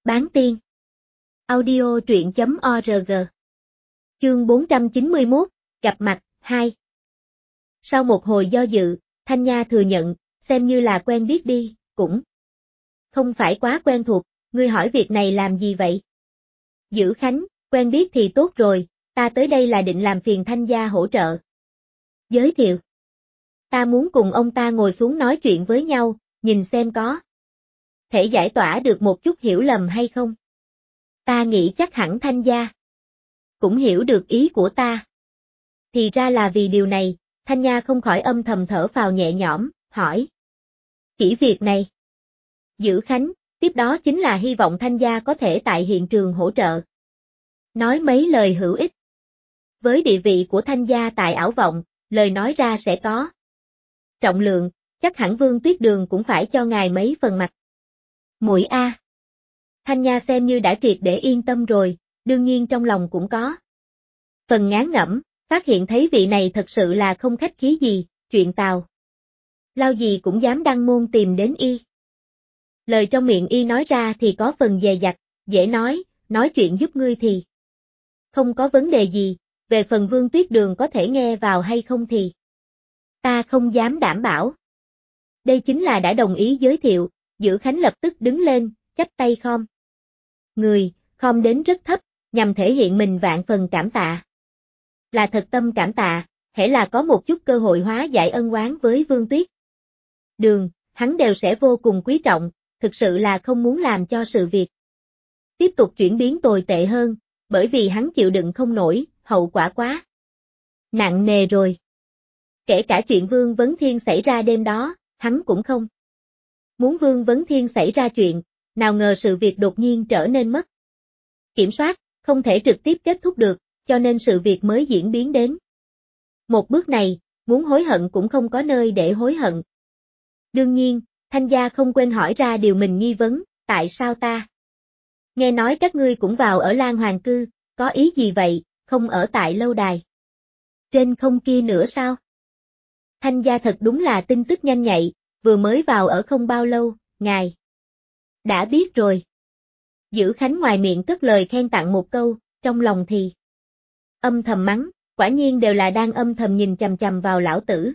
Bán tiên. Audio truyện.org. Chương 491, gặp mặt, 2. Sau một hồi do dự, Thanh Nha thừa nhận, xem như là quen biết đi, cũng không phải quá quen thuộc, ngươi hỏi việc này làm gì vậy? Dữ Khánh, quen biết thì tốt rồi, ta tới đây là định làm phiền Thanh gia hỗ trợ. Giới thiệu. Ta muốn cùng ông ta ngồi xuống nói chuyện với nhau, nhìn xem có thể giải tỏa được một chút hiểu lầm hay không. Ta nghĩ chắc hẳn Thanh gia cũng hiểu được ý của ta. Thì ra là vì điều này, Thanh Nha không khỏi âm thầm thở phào nhẹ nhõm, hỏi. Chỉ việc này. Dữ Khánh, tiếp đó chính là hy vọng Thanh gia có thể tại hiện trường hỗ trợ. Nói mấy lời hữu ích. Với địa vị của Thanh gia tại Ảo Vọng, lời nói ra sẽ có trọng lượng, chắc hẳn Vương Tuyết Đường cũng phải cho ngài mấy phần mặt. Mũi A. Thanh Nha xem như đã triệt để yên tâm rồi, đương nhiên trong lòng cũng có phần ngán ngẩm, phát hiện thấy vị này thật sự là không khách khí gì, chuyện tào lao gì cũng dám đăng môn tìm đến y. Lời trong miệng y nói ra thì có phần dè dặt, dễ nói chuyện giúp ngươi thì không có vấn đề gì, về phần Vương Tuyết Đường có thể nghe vào hay không thì ta không dám đảm bảo. Đây chính là đã đồng ý giới thiệu, Dữ Khánh lập tức đứng lên, chắp tay khom người, khom đến rất thấp, nhằm thể hiện mình vạn phần cảm tạ. Là thật tâm cảm tạ, hễ là có một chút cơ hội hóa giải ân oán với Vương Tuyết Đường, hắn đều sẽ vô cùng quý trọng, thực sự là không muốn làm cho sự việc tiếp tục chuyển biến tồi tệ hơn, bởi vì hắn chịu đựng không nổi, hậu quả quá nặng nề rồi. Kể cả chuyện Vương Vấn Thiên xảy ra đêm đó, hắn cũng không muốn Vương Vấn Thiên xảy ra chuyện, nào ngờ sự việc đột nhiên trở nên mất kiểm soát, không thể trực tiếp kết thúc được, cho nên sự việc mới diễn biến đến một bước này, muốn hối hận cũng không có nơi để hối hận. Đương nhiên, Thanh gia không quên hỏi ra điều mình nghi vấn, tại sao ta nghe nói các ngươi cũng vào ở Lan Hoàng Cư, có ý gì vậy, không ở tại lâu đài trên không kia nữa sao? Thanh gia thật đúng là tin tức nhanh nhạy, vừa mới vào ở không bao lâu, ngài đã biết rồi. Dữ Khánh ngoài miệng cất lời khen tặng một câu, trong lòng thì âm thầm mắng, quả nhiên đều là đang âm thầm nhìn chằm chằm vào lão tử.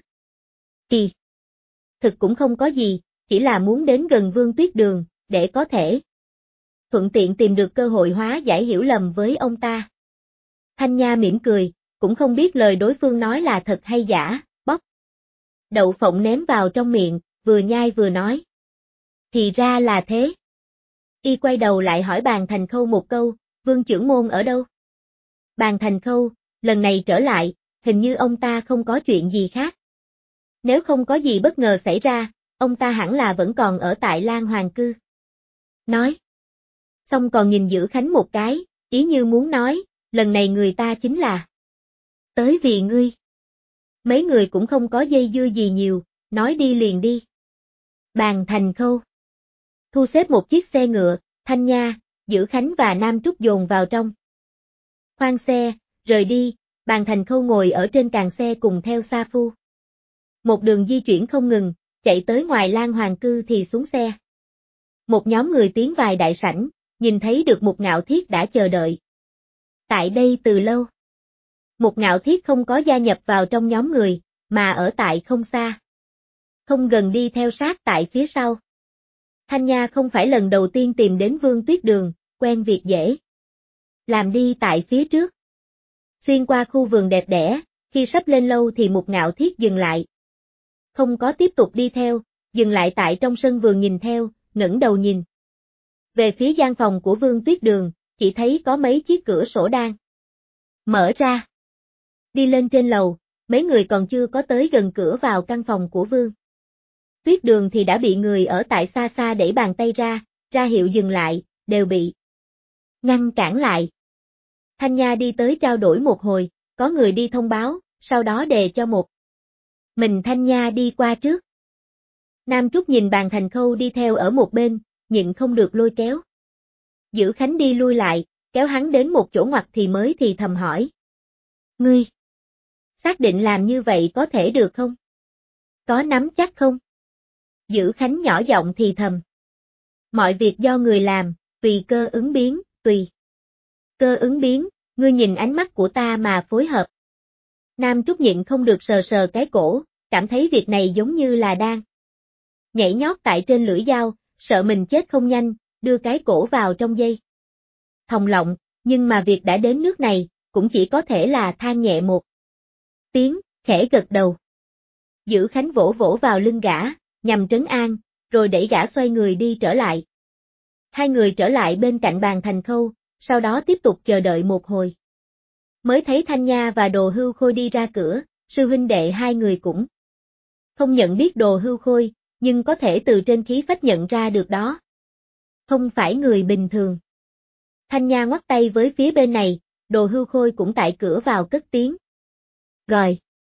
Kỳ thực cũng không có gì, chỉ là muốn đến gần Vương Tuyết Đường, để có thể thuận tiện tìm được cơ hội hóa giải hiểu lầm với ông ta. Thanh Nha mỉm cười, cũng không biết lời đối phương nói là thật hay giả, bóp đậu phộng ném vào trong miệng, vừa nhai vừa nói. Thì ra là thế. Y quay đầu lại hỏi Bàn Thành Khâu một câu, Vương trưởng môn ở đâu? Bàn Thành Khâu, lần này trở lại, hình như ông ta không có chuyện gì khác. Nếu không có gì bất ngờ xảy ra, ông ta hẳn là vẫn còn ở tại Lan Hoàng Cư. Nói. Xong còn nhìn Dữ Khánh một cái, ý như muốn nói, lần này người ta chính là tới vì ngươi. Mấy người cũng không có dây dưa gì nhiều, nói đi liền đi. Bàn Thành Khâu thu xếp một chiếc xe ngựa, Thanh Nha, Dữ Khánh và Nam Trúc dồn vào trong khoang xe, rời đi, Bàn Thành Khâu ngồi ở trên càng xe cùng theo Sa Phu. Một đường di chuyển không ngừng, chạy tới ngoài Lan Hoàng Cư thì xuống xe. Một nhóm người tiến vào đại sảnh, nhìn thấy được Mục Ngạo Thiết đã chờ đợi tại đây từ lâu. Mục Ngạo Thiết không có gia nhập vào trong nhóm người, mà ở tại không xa, không gần đi theo sát tại phía sau. Thanh Nha không phải lần đầu tiên tìm đến Vương Tuyết Đường, quen việc dễ làm đi tại phía trước. Xuyên qua khu vườn đẹp đẽ, khi sắp lên lâu thì Mục Ngạo Thiết dừng lại. Không có tiếp tục đi theo, dừng lại tại trong sân vườn nhìn theo, ngẩng đầu nhìn về phía gian phòng của Vương Tuyết Đường, chỉ thấy có mấy chiếc cửa sổ đang mở ra. Đi lên trên lầu, mấy người còn chưa có tới gần cửa vào căn phòng của Vương Tuyết Đường thì đã bị người ở tại xa xa đẩy bàn tay ra hiệu dừng lại, đều bị ngăn cản lại. Thanh Nha đi tới trao đổi một hồi, có người đi thông báo, sau đó đề cho một mình Thanh Nha đi qua trước. Nam Trúc nhìn Bàn Thành Khâu đi theo ở một bên, nhịn không được lôi kéo. Dữ Khánh đi lui lại, kéo hắn đến một chỗ ngoặt thì mới thì thầm hỏi. Ngươi xác định làm như vậy có thể được không? Có nắm chắc không? Dữ Khánh nhỏ giọng thì thầm. Mọi việc do người làm, Tùy cơ ứng biến, tùy cơ ứng biến, ngươi nhìn ánh mắt của ta mà phối hợp. Nam Trúc nhịn không được sờ sờ cái cổ, cảm thấy việc này giống như là đang nhảy nhót tại trên lưỡi dao, sợ mình chết không nhanh, đưa cái cổ vào trong dây thòng lọng, nhưng mà việc đã đến nước này, cũng chỉ có thể là than nhẹ một tiếng, khẽ gật đầu. Dữ Khánh vỗ vỗ vào lưng gã, nhằm trấn an, rồi đẩy gã xoay người đi trở lại. Hai người trở lại bên cạnh bàn thành khâu, sau đó tiếp tục chờ đợi một hồi. Mới thấy Thanh Nha và Đồ Hưu Khôi đi ra cửa, sư huynh đệ hai người cũng không nhận biết Đồ Hưu Khôi, nhưng có thể từ trên khí phách nhận ra được đó. Không phải người bình thường. Thanh Nha ngoắt tay với phía bên này, Đồ Hưu Khôi cũng tại cửa vào cất tiếng. Rồi.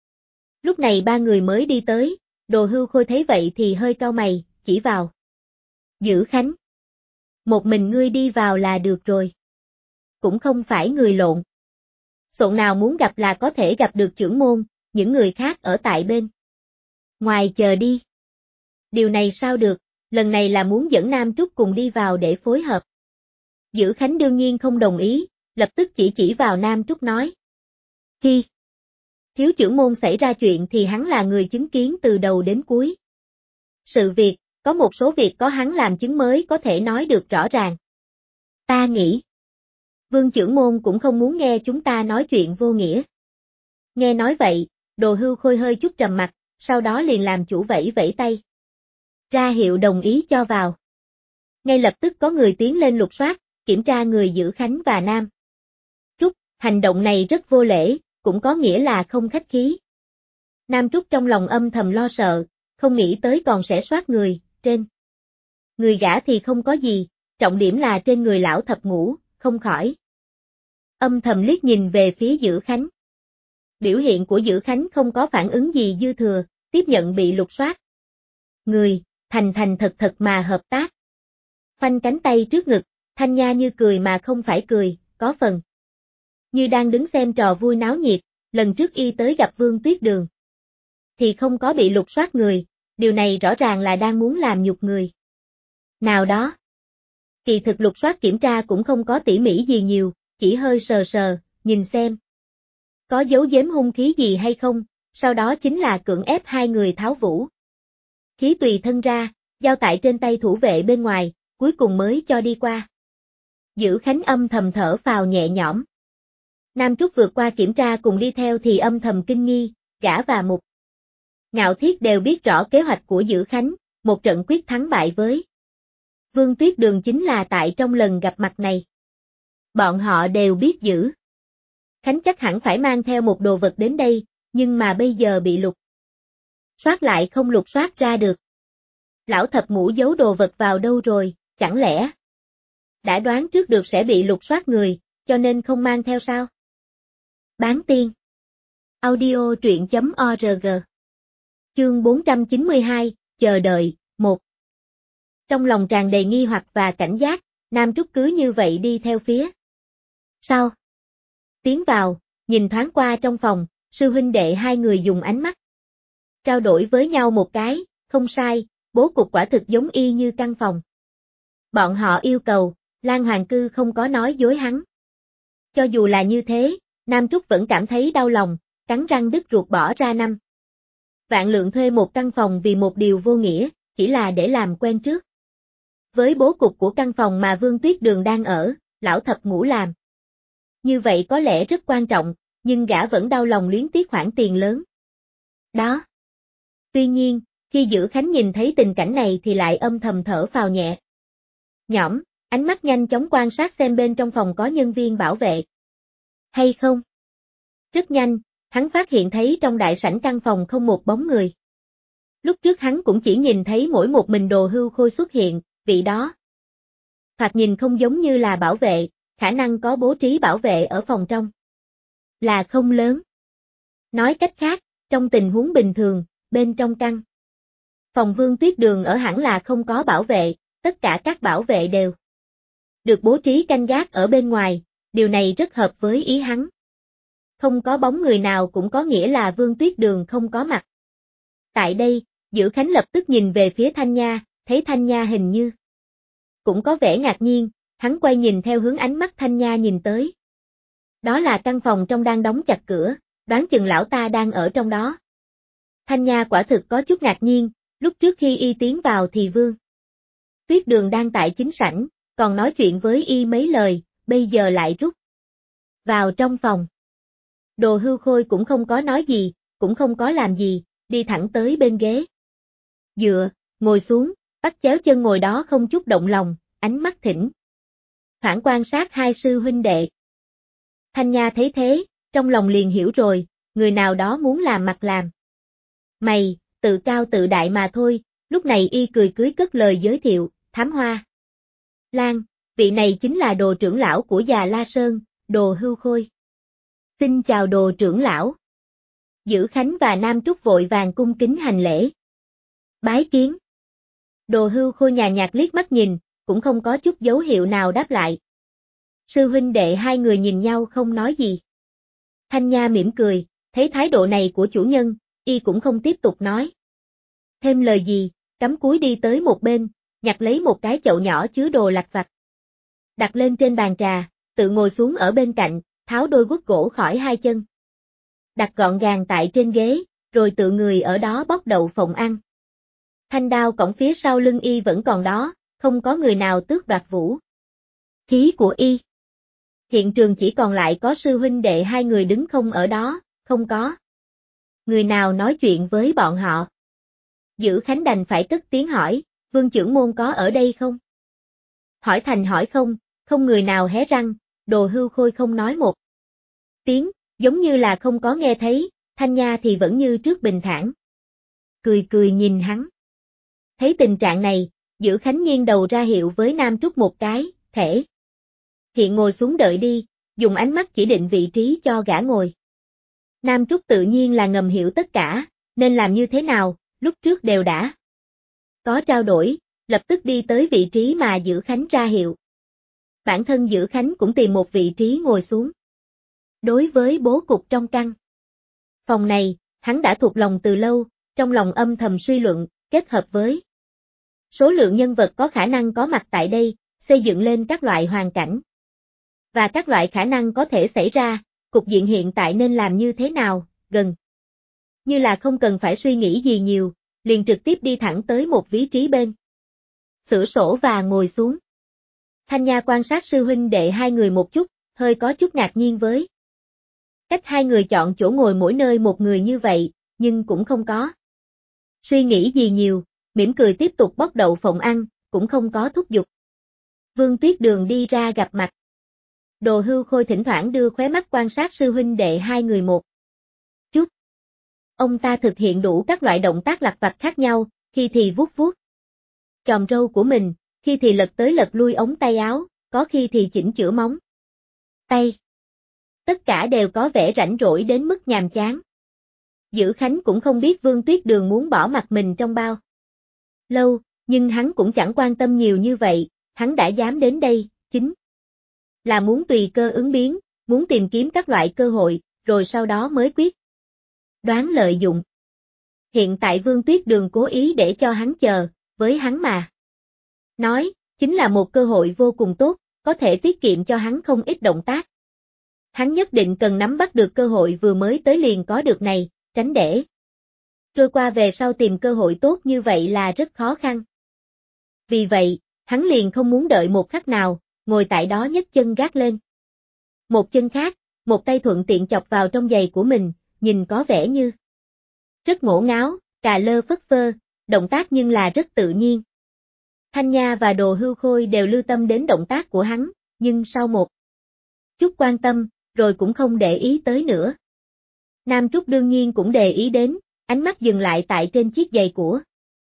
Lúc này ba người mới đi tới, Đồ Hưu Khôi thấy vậy thì hơi cau mày, chỉ vào Dữ Khánh. Một mình ngươi đi vào là được rồi. Cũng không phải người lộn. Xộn nào muốn gặp là có thể gặp được trưởng môn, những người khác ở tại bên ngoài chờ đi. Điều này sao được, lần này là muốn dẫn Nam Trúc cùng đi vào để phối hợp. Dữ Khánh đương nhiên không đồng ý, lập tức chỉ vào Nam Trúc nói. Khi thiếu trưởng môn xảy ra chuyện thì hắn là người chứng kiến từ đầu đến cuối. Sự việc, có một số việc có hắn làm chứng mới có thể nói được rõ ràng. Ta nghĩ, Vương trưởng môn cũng không muốn nghe chúng ta nói chuyện vô nghĩa. Nghe nói vậy, Đồ Hưu Khôi hơi chút trầm mặt, sau đó liền làm chủ vẫy vẫy tay. Ra hiệu đồng ý cho vào. Ngay lập tức có người tiến lên lục soát, kiểm tra người Dữ Khánh và Nam Trúc, hành động này rất vô lễ, cũng có nghĩa là không khách khí. Nam Trúc trong lòng âm thầm lo sợ, không nghĩ tới còn sẽ soát người, trên người gã thì không có gì, trọng điểm là trên người lão thập ngũ, không khỏi. Âm thầm liếc nhìn về phía Dữ Khánh. Biểu hiện của Dữ Khánh không có phản ứng gì dư thừa, tiếp nhận bị lục soát. Người, thành thật mà hợp tác. Khoanh cánh tay trước ngực, Thanh Nha như cười mà không phải cười, có phần như đang đứng xem trò vui náo nhiệt, lần trước y tới gặp Vương Tuyết Đường. Thì không có bị lục soát người, điều này rõ ràng là đang muốn làm nhục người. Nào đó. Kỳ thực lục soát kiểm tra cũng không có tỉ mỉ gì nhiều, chỉ hơi sờ sờ, nhìn xem. Có dấu giếm hung khí gì hay không, sau đó chính là cưỡng ép hai người tháo vũ khí tùy thân ra, giao tại trên tay thủ vệ bên ngoài, cuối cùng mới cho đi qua. Dữ Khánh âm thầm thở phào nhẹ nhõm. Nam Trúc vượt qua kiểm tra cùng đi theo thì âm thầm kinh nghi, gã và Mục Ngạo Thiết đều biết rõ kế hoạch của Dữ Khánh, một trận quyết thắng bại với Vương Tuyết Đường chính là tại trong lần gặp mặt này. Bọn họ đều biết Dữ Khánh chắc hẳn phải mang theo một đồ vật đến đây, nhưng mà bây giờ bị lục soát lại không lục soát ra được. Lão thập ngũ giấu đồ vật vào đâu rồi, chẳng lẽ đã đoán trước được sẽ bị lục soát người, cho nên không mang theo sao? Bán tiên. Audio truyện.org. Chương 492, chờ đợi, 1. Trong lòng tràn đầy nghi hoặc và cảnh giác, Nam Trúc cứ như vậy đi theo phía sau. Tiến vào, nhìn thoáng qua trong phòng, sư huynh đệ hai người dùng ánh mắt trao đổi với nhau một cái, không sai, bố cục quả thực giống y như căn phòng. Bọn họ yêu cầu, Lan Hoàng Cư không có nói dối hắn. Cho dù là như thế, Nam Trúc vẫn cảm thấy đau lòng, cắn răng đứt ruột bỏ ra 5 vạn lượng thuê một căn phòng vì một điều vô nghĩa, chỉ là để làm quen trước. Với bố cục của căn phòng mà Vương Tuyết Đường đang ở, lão thập ngũ làm. Như vậy có lẽ rất quan trọng, nhưng gã vẫn đau lòng luyến tiếc khoản tiền lớn. Đó. Tuy nhiên, khi Dữ Khánh nhìn thấy tình cảnh này thì lại âm thầm thở phào nhẹ nhõm, ánh mắt nhanh chóng quan sát xem bên trong phòng có nhân viên bảo vệ hay không. Rất nhanh, hắn phát hiện thấy trong đại sảnh căn phòng không một bóng người. Lúc trước hắn cũng chỉ nhìn thấy mỗi một mình Đồ Hưu Khôi xuất hiện, vị đó thoạt nhìn không giống như là bảo vệ, khả năng có bố trí bảo vệ ở phòng trong là không lớn. Nói cách khác, trong tình huống bình thường, bên trong căn phòng Vương Tuyết Đường ở hẳn là không có bảo vệ, tất cả các bảo vệ đều được bố trí canh gác ở bên ngoài, điều này rất hợp với ý hắn. Không có bóng người nào cũng có nghĩa là Vương Tuyết Đường không có mặt. Tại đây, Dữ Khánh lập tức nhìn về phía Thanh Nha, thấy Thanh Nha hình như cũng có vẻ ngạc nhiên, hắn quay nhìn theo hướng ánh mắt Thanh Nha nhìn tới. Đó là căn phòng trong đang đóng chặt cửa, đoán chừng lão ta đang ở trong đó. Thanh Nha quả thực có chút ngạc nhiên, lúc trước khi y tiến vào thì Vương Tuyết Đường đang tại chính sảnh, còn nói chuyện với y mấy lời, bây giờ lại rút vào trong phòng. Đồ Hưu Khôi cũng không có nói gì, cũng không có làm gì, đi thẳng tới bên ghế dựa, ngồi xuống, bắt chéo chân ngồi đó không chút động lòng, ánh mắt thỉnh thoảng quan sát hai sư huynh đệ. Thanh Nha thấy thế, trong lòng liền hiểu rồi, người nào đó muốn làm mặt làm mày, tự cao tự đại mà thôi. Lúc này y cười cưới cất lời giới thiệu, Thám Hoa Lan, vị này chính là Đồ trưởng lão của Già La Sơn, Đồ Hưu Khôi. Xin chào Đồ trưởng lão. Dữ Khánh và Nam Trúc vội vàng cung kính hành lễ. Bái kiến. Đồ Hưu Khôi nhàn nhạt liếc mắt nhìn, cũng không có chút dấu hiệu nào đáp lại. Sư huynh đệ hai người nhìn nhau không nói gì. Thanh Nha mỉm cười, thấy thái độ này của chủ nhân, y cũng không tiếp tục nói thêm lời gì, cắm cúi đi tới một bên, nhặt lấy một cái chậu nhỏ chứa đồ lặt vặt. Đặt lên trên bàn trà, tự ngồi xuống ở bên cạnh, tháo đôi guốc gỗ khỏi hai chân. Đặt gọn gàng tại trên ghế, rồi tự người ở đó bóc đậu phộng ăn. Thanh đao cổng phía sau lưng y vẫn còn đó, không có người nào tước đoạt vũ khí của y. Hiện trường chỉ còn lại có sư huynh đệ hai người đứng không ở đó, không có người nào nói chuyện với bọn họ. Dữ Khánh đành phải cất tiếng hỏi, Vương trưởng môn có ở đây không? Hỏi thành hỏi không, không người nào hé răng, Đồ Hưu Khôi không nói một tiếng, giống như là không có nghe thấy, Thanh Nha thì vẫn như trước bình thản. Cười cười nhìn hắn. Thấy tình trạng này, Dữ Khánh nghiêng đầu ra hiệu với Nam Trúc một cái, thể hiện ngồi xuống đợi đi, dùng ánh mắt chỉ định vị trí cho gã ngồi. Nam Trúc tự nhiên là ngầm hiểu tất cả, nên làm như thế nào, lúc trước đều đã có trao đổi, lập tức đi tới vị trí mà Dữ Khánh ra hiệu. Bản thân Dữ Khánh cũng tìm một vị trí ngồi xuống. Đối với bố cục trong căn phòng này, hắn đã thuộc lòng từ lâu, trong lòng âm thầm suy luận, kết hợp với số lượng nhân vật có khả năng có mặt tại đây, xây dựng lên các loại hoàn cảnh và các loại khả năng có thể xảy ra, cục diện hiện tại nên làm như thế nào, gần như là không cần phải suy nghĩ gì nhiều, liền trực tiếp đi thẳng tới một vị trí bên cửa sổ và ngồi xuống. Thanh Nha quan sát sư huynh đệ hai người một chút, hơi có chút ngạc nhiên với cách hai người chọn chỗ ngồi mỗi nơi một người như vậy, nhưng cũng không có suy nghĩ gì nhiều, mỉm cười tiếp tục bóc đậu phộng ăn, cũng không có thúc giục. Vương Tuyết Đường đi ra gặp mặt. Đồ Hưu Khôi thỉnh thoảng đưa khóe mắt quan sát sư huynh đệ hai người một chút. Ông ta thực hiện đủ các loại động tác lặt vặt khác nhau, khi thì vuốt vuốt chòm râu của mình, khi thì lật tới lật lui ống tay áo, có khi thì chỉnh chữa móng tay. Tất cả đều có vẻ rảnh rỗi đến mức nhàm chán. Dữ Khánh cũng không biết Vương Tuyết Đường muốn bỏ mặt mình trong bao lâu, nhưng hắn cũng chẳng quan tâm nhiều như vậy, hắn đã dám đến đây, chính là muốn tùy cơ ứng biến, muốn tìm kiếm các loại cơ hội, rồi sau đó mới quyết đoán lợi dụng. Hiện tại Vương Tuyết Đường cố ý để cho hắn chờ, với hắn mà nói, chính là một cơ hội vô cùng tốt, có thể tiết kiệm cho hắn không ít động tác. Hắn nhất định cần nắm bắt được cơ hội vừa mới tới liền có được này, tránh để trôi qua về sau tìm cơ hội tốt như vậy là rất khó khăn. Vì vậy, hắn liền không muốn đợi một khắc nào, ngồi tại đó nhấc chân gác lên. Một chân khác, một tay thuận tiện chọc vào trong giày của mình, nhìn có vẻ như rất ngổ ngáo, cà lơ phất phơ, động tác nhưng là rất tự nhiên. Thanh Nha và Đồ Hưu Khôi đều lưu tâm đến động tác của hắn, nhưng sau một chút quan tâm, rồi cũng không để ý tới nữa. Nam Trúc đương nhiên cũng để ý đến, ánh mắt dừng lại tại trên chiếc giày của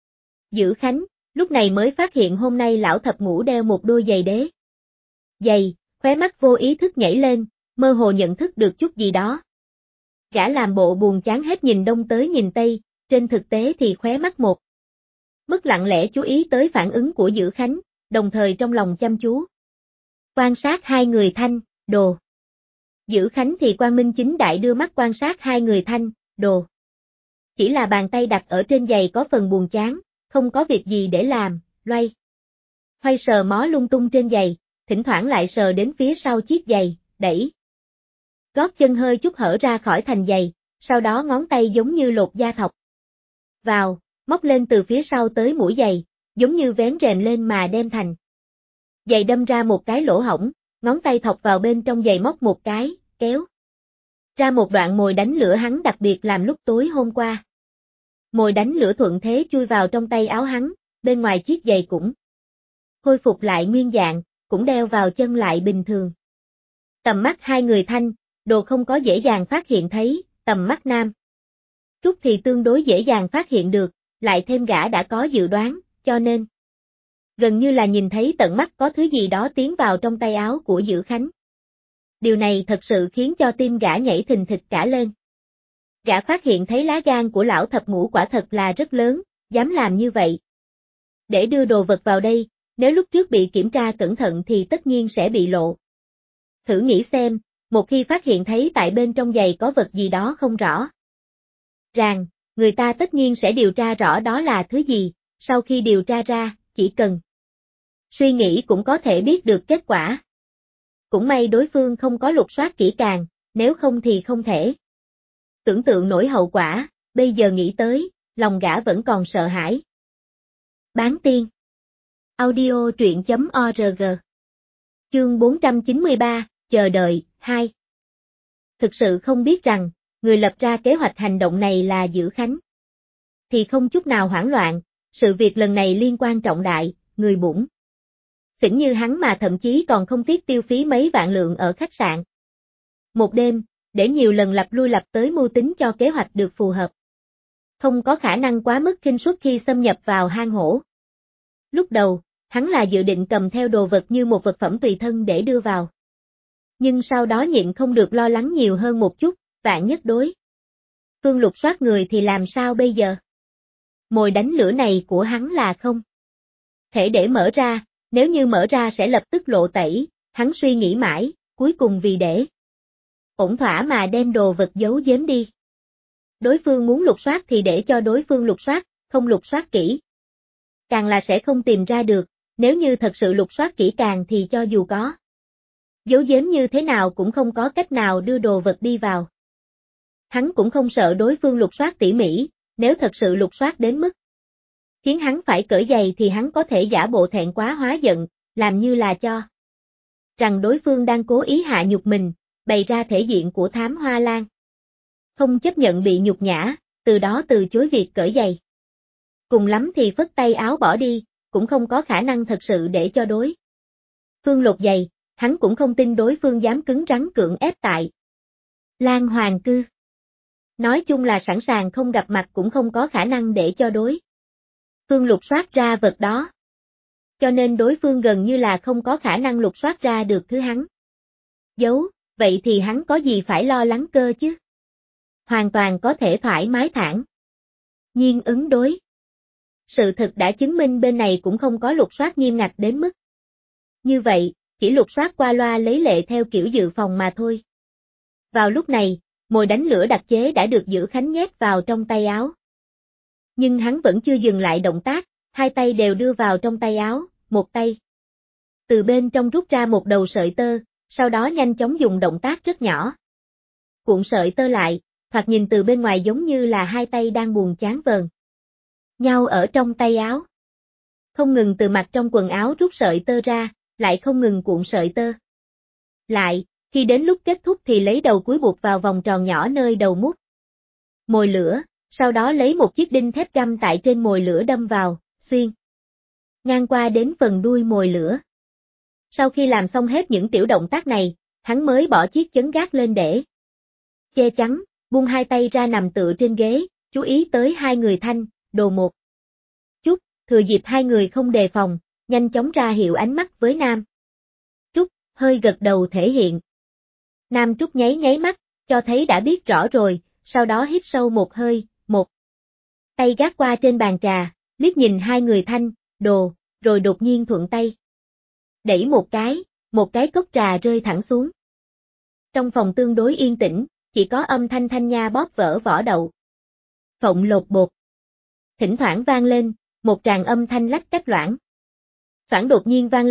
Dữ Khánh, lúc này mới phát hiện hôm nay lão thập ngũ đeo một đôi giày đế. Giày, khóe mắt vô ý thức nhảy lên, mơ hồ nhận thức được chút gì đó. Gã làm bộ buồn chán hết nhìn đông tới nhìn tây, trên thực tế thì khóe mắt một mức lặng lẽ chú ý tới phản ứng của Dữ Khánh, đồng thời trong lòng chăm chú quan sát hai người Thanh, Đồ. Dữ Khánh thì quang minh chính đại đưa mắt quan sát hai người Thanh, Đồ. Chỉ là bàn tay đặt ở trên giày có phần buồn chán, không có việc gì để làm, loay hoay sờ mó lung tung trên giày, thỉnh thoảng lại sờ đến phía sau chiếc giày, đẩy. Gót chân hơi chút hở ra khỏi thành giày, sau đó ngón tay giống như lột da thọc vào, móc lên từ phía sau tới mũi giày, giống như vén rèm lên mà đem thành giày đâm ra một cái lỗ hổng, ngón tay thọc vào bên trong giày móc một cái, kéo ra một đoạn mồi đánh lửa hắn đặc biệt làm lúc tối hôm qua. Mồi đánh lửa thuận thế chui vào trong tay áo hắn, bên ngoài chiếc giày cũng khôi phục lại nguyên dạng, cũng đeo vào chân lại bình thường. Tầm mắt hai người Thanh, Đồ không có dễ dàng phát hiện thấy, tầm mắt Nam Trúc thì tương đối dễ dàng phát hiện được, lại thêm gã đã có dự đoán, cho nên gần như là nhìn thấy tận mắt có thứ gì đó tiến vào trong tay áo của Dữ Khánh. Điều này thật sự khiến cho tim gã nhảy thình thịch cả lên. Gã phát hiện thấy lá gan của lão thập ngũ quả thật là rất lớn, dám làm như vậy. Để đưa đồ vật vào đây, nếu lúc trước bị kiểm tra cẩn thận thì tất nhiên sẽ bị lộ. Thử nghĩ xem, một khi phát hiện thấy tại bên trong giày có vật gì đó không rõ ràng, người ta tất nhiên sẽ điều tra rõ đó là thứ gì, sau khi điều tra ra, chỉ cần suy nghĩ cũng có thể biết được kết quả. Cũng may đối phương không có lục soát kỹ càng, nếu không thì không thể tưởng tượng nổi hậu quả, bây giờ nghĩ tới, lòng gã vẫn còn sợ hãi. Bán tiên. Audio truyện.org. Chương 493, chờ đợi, 2. Thực sự không biết rằng, người lập ra kế hoạch hành động này là Dữ Khánh. Thì không chút nào hoảng loạn, sự việc lần này liên quan trọng đại, người bủn xỉn như hắn mà thậm chí còn không tiếc tiêu phí mấy vạn lượng ở khách sạn một đêm, để nhiều lần lặp lui lặp tới mưu tính cho kế hoạch được phù hợp. Không có khả năng quá mức khinh suất khi xâm nhập vào hang hổ. Lúc đầu, hắn là dự định cầm theo đồ vật như một vật phẩm tùy thân để đưa vào. Nhưng sau đó nhịn không được lo lắng nhiều hơn một chút, vạn nhất đối phương lục soát người thì làm sao bây giờ? Mồi đánh lửa này của hắn là không thể để mở ra, nếu như mở ra sẽ lập tức lộ tẩy, hắn suy nghĩ mãi, cuối cùng vì để ổn thỏa mà đem đồ vật giấu giếm đi. Đối phương muốn lục soát thì để cho đối phương lục soát, không lục soát kỹ. Càng là sẽ không tìm ra được, nếu như thật sự lục soát kỹ càng thì cho dù có giấu giếm như thế nào cũng không có cách nào đưa đồ vật đi vào. Hắn cũng không sợ đối phương lục soát tỉ mỉ, nếu thật sự lục soát đến mức khiến hắn phải cởi giày thì hắn có thể giả bộ thẹn quá hóa giận, làm như là cho rằng đối phương đang cố ý hạ nhục mình, bày ra thể diện của Thám Hoa Lan. Không chấp nhận bị nhục nhã, từ đó từ chối việc cởi giày. Cùng lắm thì phất tay áo bỏ đi, cũng không có khả năng thật sự để cho đối phương lột giày, hắn cũng không tin đối phương dám cứng rắn cưỡng ép tại Lan Hoàng Cư. Nói chung là sẵn sàng không gặp mặt cũng không có khả năng để cho đối phương lục soát ra vật đó. Cho nên đối phương gần như là không có khả năng lục soát ra được thứ hắn giấu, vậy thì hắn có gì phải lo lắng cơ chứ? Hoàn toàn có thể thoải mái thản nhiên ứng đối. Sự thực đã chứng minh bên này cũng không có lục soát nghiêm ngặt đến mức như vậy, chỉ lục soát qua loa lấy lệ theo kiểu dự phòng mà thôi. Vào lúc này, mồi đánh lửa đặc chế đã được Dữ Khánh nhét vào trong tay áo. Nhưng hắn vẫn chưa dừng lại động tác, hai tay đều đưa vào trong tay áo, một tay từ bên trong rút ra một đầu sợi tơ, sau đó nhanh chóng dùng động tác rất nhỏ cuộn sợi tơ lại, thoạt nhìn từ bên ngoài giống như là hai tay đang buồn chán vờn nhau ở trong tay áo. Không ngừng từ mặt trong quần áo rút sợi tơ ra, lại không ngừng cuộn sợi tơ lại, khi đến lúc kết thúc thì lấy đầu cuối buộc vào vòng tròn nhỏ nơi đầu mút mồi lửa, sau đó lấy một chiếc đinh thép găm tại trên mồi lửa đâm vào, xuyên ngang qua đến phần đuôi mồi lửa. Sau khi làm xong hết những tiểu động tác này, hắn mới bỏ chiếc chấn gác lên để che chắn, buông hai tay ra nằm tựa trên ghế, chú ý tới hai người Thanh, Đồ một chút, thừa dịp hai người không đề phòng, nhanh chóng ra hiệu ánh mắt với Nam Trúc, hơi gật đầu thể hiện. Nam Trúc nháy nháy mắt, cho thấy đã biết rõ rồi, sau đó hít sâu một hơi, một tay gác qua trên bàn trà, liếc nhìn hai người Thanh, Đồ, rồi đột nhiên thuận tay đẩy một cái cốc trà rơi thẳng xuống. Trong phòng tương đối yên tĩnh, chỉ có âm thanh Thanh Nha bóp vỡ vỏ đậu phộng lột bột. Thỉnh thoảng vang lên, một tràng âm thanh lách cách loãng. Phản đột nhiên vang lên,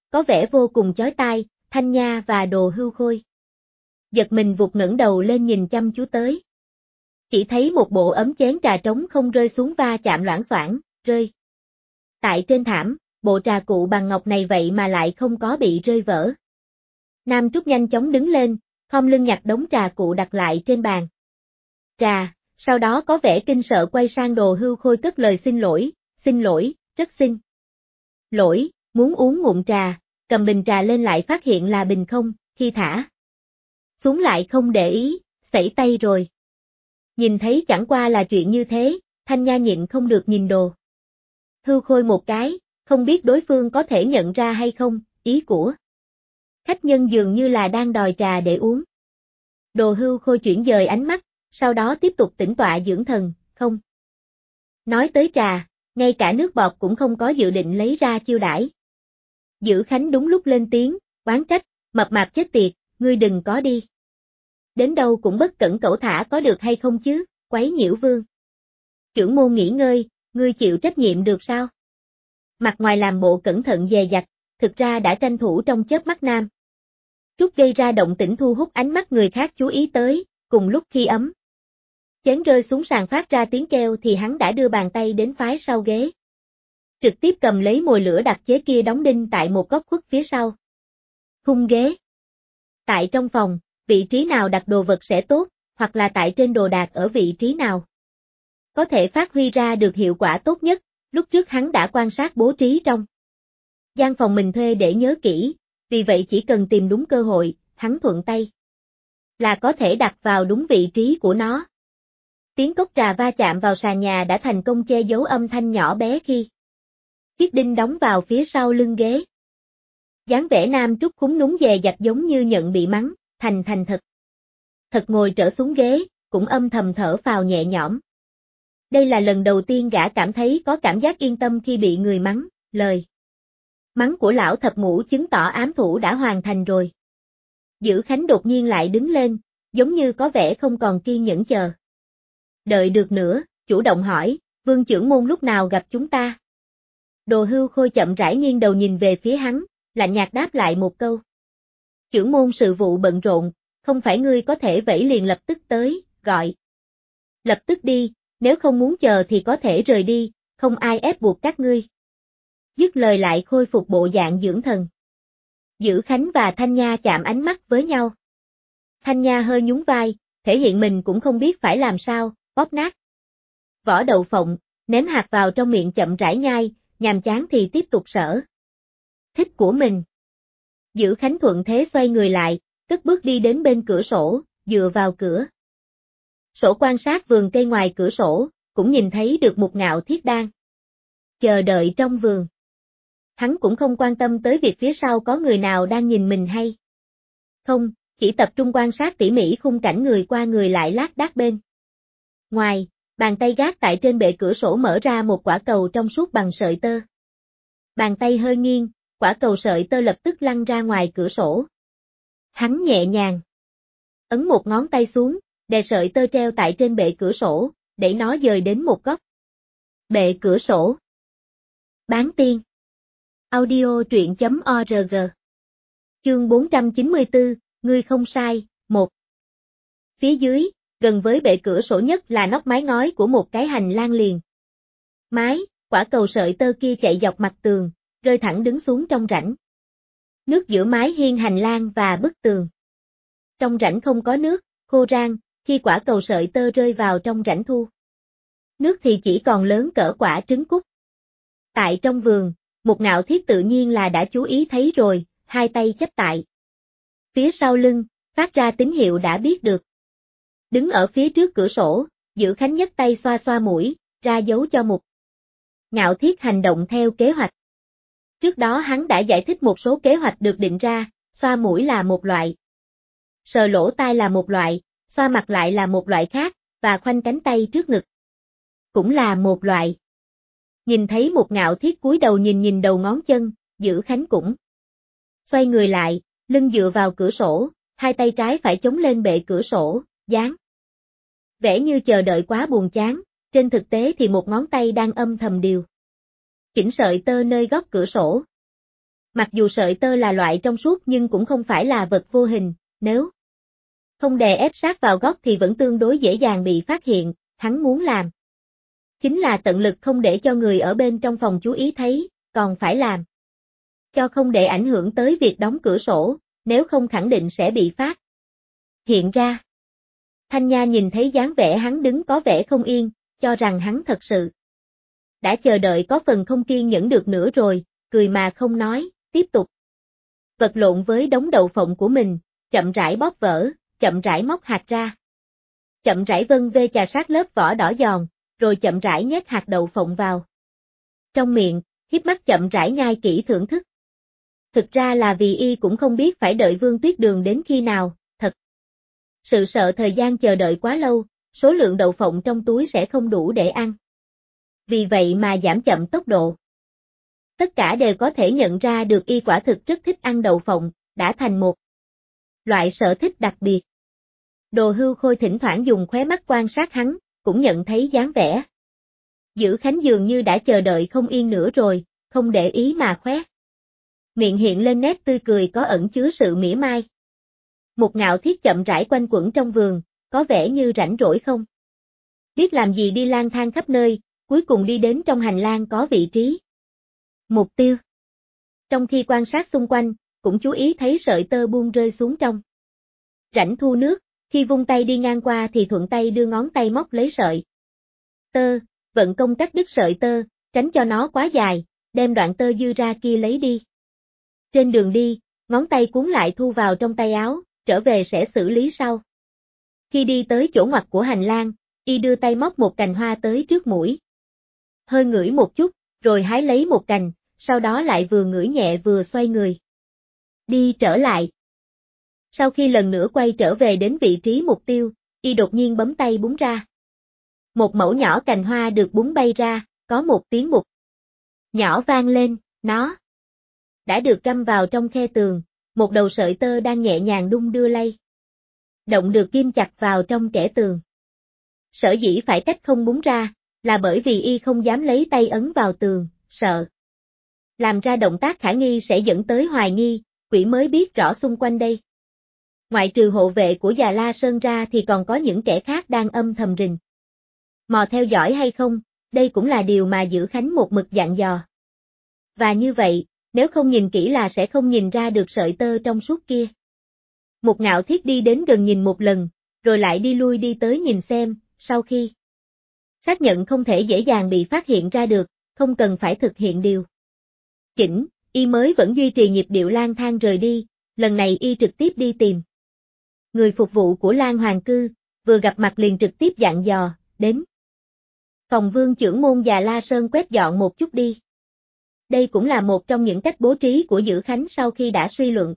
có vẻ vô cùng chói tai, Thanh Nha và Đồ Hưu Khôi. Giật mình vụt ngẩng đầu lên nhìn chăm chú tới. Chỉ thấy một bộ ấm chén trà trống không rơi xuống va chạm loảng xoảng, rơi. Tại trên thảm, bộ trà cụ bằng ngọc này vậy mà lại không có bị rơi vỡ. Nam Trúc nhanh chóng đứng lên, khom lưng nhặt đống trà cụ đặt lại trên bàn. Trà, sau đó có vẻ kinh sợ quay sang Đồ Hưu Khôi cất lời xin lỗi, rất xin lỗi, muốn uống ngụm trà, cầm bình trà lên lại phát hiện là bình không, khi thả xuống lại không để ý, sẩy tay rồi. Nhìn thấy chẳng qua là chuyện như thế, Thanh Nha nhịn không được nhìn Đồ Hưu Khôi một cái, không biết đối phương có thể nhận ra hay không, ý của khách nhân dường như là đang đòi trà để uống. Đồ Hưu Khôi chuyển dời ánh mắt, sau đó tiếp tục tĩnh tọa dưỡng thần, không. Nói tới trà, ngay cả nước bọt cũng không có dự định lấy ra chiêu đãi. Dữ Khánh đúng lúc lên tiếng, oán trách, mập mạp chết tiệt, ngươi đừng có đi. Đến đâu cũng bất cẩn cẩu thả có được hay không chứ, quấy nhiễu vương. Trưởng môn nghỉ ngơi, ngươi chịu trách nhiệm được sao? Mặt ngoài làm bộ cẩn thận dè dặt, thực ra đã tranh thủ trong chớp mắt Nam Trúc gây ra động tĩnh thu hút ánh mắt người khác chú ý tới, cùng lúc khi ấm chén rơi xuống sàn phát ra tiếng kêu thì hắn đã đưa bàn tay đến phái sau ghế. Trực tiếp cầm lấy mồi lửa đặc chế kia đóng đinh tại một góc khuất phía sau khung ghế. Tại trong phòng, vị trí nào đặt đồ vật sẽ tốt, hoặc là tại trên đồ đạc ở vị trí nào có thể phát huy ra được hiệu quả tốt nhất, lúc trước hắn đã quan sát bố trí trong gian phòng mình thuê để nhớ kỹ, vì vậy chỉ cần tìm đúng cơ hội, hắn thuận tay là có thể đặt vào đúng vị trí của nó. Tiếng cốc trà va chạm vào sàn nhà đã thành công che giấu âm thanh nhỏ bé khi chiếc đinh đóng vào phía sau lưng ghế. Dáng vẻ Nam Trúc khúm núm dè dặt giống như nhận bị mắng, thành thật ngồi trở xuống ghế, cũng âm thầm thở phào nhẹ nhõm. Đây là lần đầu tiên gã cảm thấy có cảm giác yên tâm khi bị người mắng, lời mắng của lão thập ngũ chứng tỏ ám thủ đã hoàn thành rồi. Dữ Khánh đột nhiên lại đứng lên, giống như có vẻ không còn kiên nhẫn chờ đợi được nữa, chủ động hỏi, Vương trưởng môn lúc nào gặp chúng ta? Đồ Hưu Khôi chậm rãi nghiêng đầu nhìn về phía hắn, lạnh nhạt đáp lại một câu. Trưởng môn sự vụ bận rộn, không phải ngươi có thể vẫy liền lập tức tới, gọi. Lập tức đi, nếu không muốn chờ thì có thể rời đi, không ai ép buộc các ngươi. Dứt lời lại khôi phục bộ dạng dưỡng thần. Dữ Khánh và Thanh Nha chạm ánh mắt với nhau. Thanh Nha hơi nhún vai, thể hiện mình cũng không biết phải làm sao, bóp nát vỏ đậu phộng, ném hạt vào trong miệng chậm rãi nhai, nhàm chán thì tiếp tục sở thích của mình. Dữ Khánh thuận thế xoay người lại, cất bước đi đến bên cửa sổ, dựa vào cửa sổ quan sát vườn cây ngoài cửa sổ, cũng nhìn thấy được một Ngạo Thiết đang chờ đợi trong vườn. Hắn cũng không quan tâm tới việc phía sau có người nào đang nhìn mình hay không, chỉ tập trung quan sát tỉ mỉ khung cảnh người qua người lại lác đác bên ngoài. Bàn tay gác tại trên bệ cửa sổ mở ra một quả cầu trong suốt bằng sợi tơ. Bàn tay hơi nghiêng, quả cầu sợi tơ lập tức lăn ra ngoài cửa sổ. Hắn nhẹ nhàng ấn một ngón tay xuống, đè sợi tơ treo tại trên bệ cửa sổ, để nó dời đến một góc bệ cửa sổ. Bán tiên. Audio truyện.org. Chương 494, ngươi không sai, 1. Phía dưới, gần với bệ cửa sổ nhất là nóc mái ngói của một cái hành lang liền mái, quả cầu sợi tơ kia chạy dọc mặt tường, rơi thẳng đứng xuống trong rãnh nước giữa mái hiên hành lang và bức tường. Trong rãnh không có nước, khô rang, khi quả cầu sợi tơ rơi vào trong rãnh thu nước thì chỉ còn lớn cỡ quả trứng cút. Tại trong vườn, một Ngạo Thiết tự nhiên là đã chú ý thấy rồi, hai tay chắp tại phía sau lưng, phát ra tín hiệu đã biết được. Đứng ở phía trước cửa sổ, Dữ Khánh nhấc tay xoa xoa mũi, ra dấu cho một Ngạo Thiết hành động theo kế hoạch. Trước đó hắn đã giải thích một số kế hoạch được định ra, xoa mũi là một loại, sờ lỗ tai là một loại, xoa mặt lại là một loại khác, và khoanh cánh tay trước ngực cũng là một loại. Nhìn thấy một Ngạo Thiết cúi đầu nhìn đầu ngón chân, Dữ Khánh cũng xoay người lại, lưng dựa vào cửa sổ, hai tay trái phải chống lên bệ cửa sổ, dáng vẻ như chờ đợi quá buồn chán, trên thực tế thì một ngón tay đang âm thầm điều chỉnh sợi tơ nơi góc cửa sổ. Mặc dù sợi tơ là loại trong suốt nhưng cũng không phải là vật vô hình, nếu không đè ép sát vào góc thì vẫn tương đối dễ dàng bị phát hiện, hắn muốn làm chính là tận lực không để cho người ở bên trong phòng chú ý thấy, còn phải làm cho không để ảnh hưởng tới việc đóng cửa sổ, nếu không khẳng định sẽ bị phát hiện ra. Thanh Nha nhìn thấy dáng vẻ hắn đứng có vẻ không yên, cho rằng hắn thật sự đã chờ đợi có phần không kiên nhẫn được nữa rồi, cười mà không nói, tiếp tục vật lộn với đống đậu phộng của mình, chậm rãi bóp vỡ, chậm rãi móc hạt ra. Chậm rãi vân vê chà sát lớp vỏ đỏ giòn, rồi chậm rãi nhét hạt đậu phộng vào trong miệng, híp mắt chậm rãi nhai kỹ thưởng thức. Thực ra là vì y cũng không biết phải đợi Vương Tuyết Đường đến khi nào, thật sự sợ thời gian chờ đợi quá lâu, số lượng đậu phộng trong túi sẽ không đủ để ăn. Vì vậy mà giảm chậm tốc độ. Tất cả đều có thể nhận ra được y quả thực rất thích ăn đậu phộng, đã thành một loại sở thích đặc biệt. Đồ Hưu Khôi thỉnh thoảng dùng khóe mắt quan sát hắn, cũng nhận thấy dáng vẻ Dữ Khánh dường như đã chờ đợi không yên nữa rồi, không để ý mà khoét. Miệng hiện lên nét tươi cười có ẩn chứa sự mỉa mai. Một Ngạo Thiết chậm rãi quanh quẩn trong vườn, có vẻ như rảnh rỗi không biết làm gì đi lang thang khắp nơi, cuối cùng đi đến trong hành lang có vị trí mục tiêu. Trong khi quan sát xung quanh, cũng chú ý thấy sợi tơ buông rơi xuống trong rãnh thu nước, khi vung tay đi ngang qua thì thuận tay đưa ngón tay móc lấy sợi tơ, vận công cắt đứt sợi tơ, tránh cho nó quá dài, đem đoạn tơ dư ra kia lấy đi. Trên đường đi, ngón tay cuốn lại thu vào trong tay áo, trở về sẽ xử lý sau. Khi đi tới chỗ ngoặt của hành lang, y đưa tay móc một cành hoa tới trước mũi. Hơi ngửi một chút, rồi hái lấy một cành, sau đó lại vừa ngửi nhẹ vừa xoay người. Đi trở lại. Sau khi lần nữa quay trở về đến vị trí mục tiêu, y đột nhiên bấm tay búng ra. Một mẩu nhỏ cành hoa được búng bay ra, có một tiếng bụt nhỏ vang lên, nó đã được cắm vào trong khe tường, một đầu sợi tơ đang nhẹ nhàng đung đưa lay động được ghim chặt vào trong kẽ tường. Sở dĩ phải cách không búng ra, là bởi vì y không dám lấy tay ấn vào tường, sợ làm ra động tác khả nghi sẽ dẫn tới hoài nghi, quỷ mới biết rõ xung quanh đây. Ngoại trừ hộ vệ của Già La Sơn ra thì còn có những kẻ khác đang âm thầm rình mò theo dõi hay không, đây cũng là điều mà Dữ Khánh một mực dặn dò. Và như vậy, nếu không nhìn kỹ là sẽ không nhìn ra được sợi tơ trong suốt kia. Một Ngạo Thiết đi đến gần nhìn một lần, rồi lại đi lui đi tới nhìn xem, sau khi xác nhận không thể dễ dàng bị phát hiện ra được, không cần phải thực hiện điều chỉnh, y mới vẫn duy trì nhịp điệu lang thang rời đi, lần này y trực tiếp đi tìm người phục vụ của Lan Hoàng Cư, vừa gặp mặt liền trực tiếp dặn dò, đến phòng Vương trưởng môn Già La Sơn quét dọn một chút đi. Đây cũng là một trong những cách bố trí của Dữ Khánh sau khi đã suy luận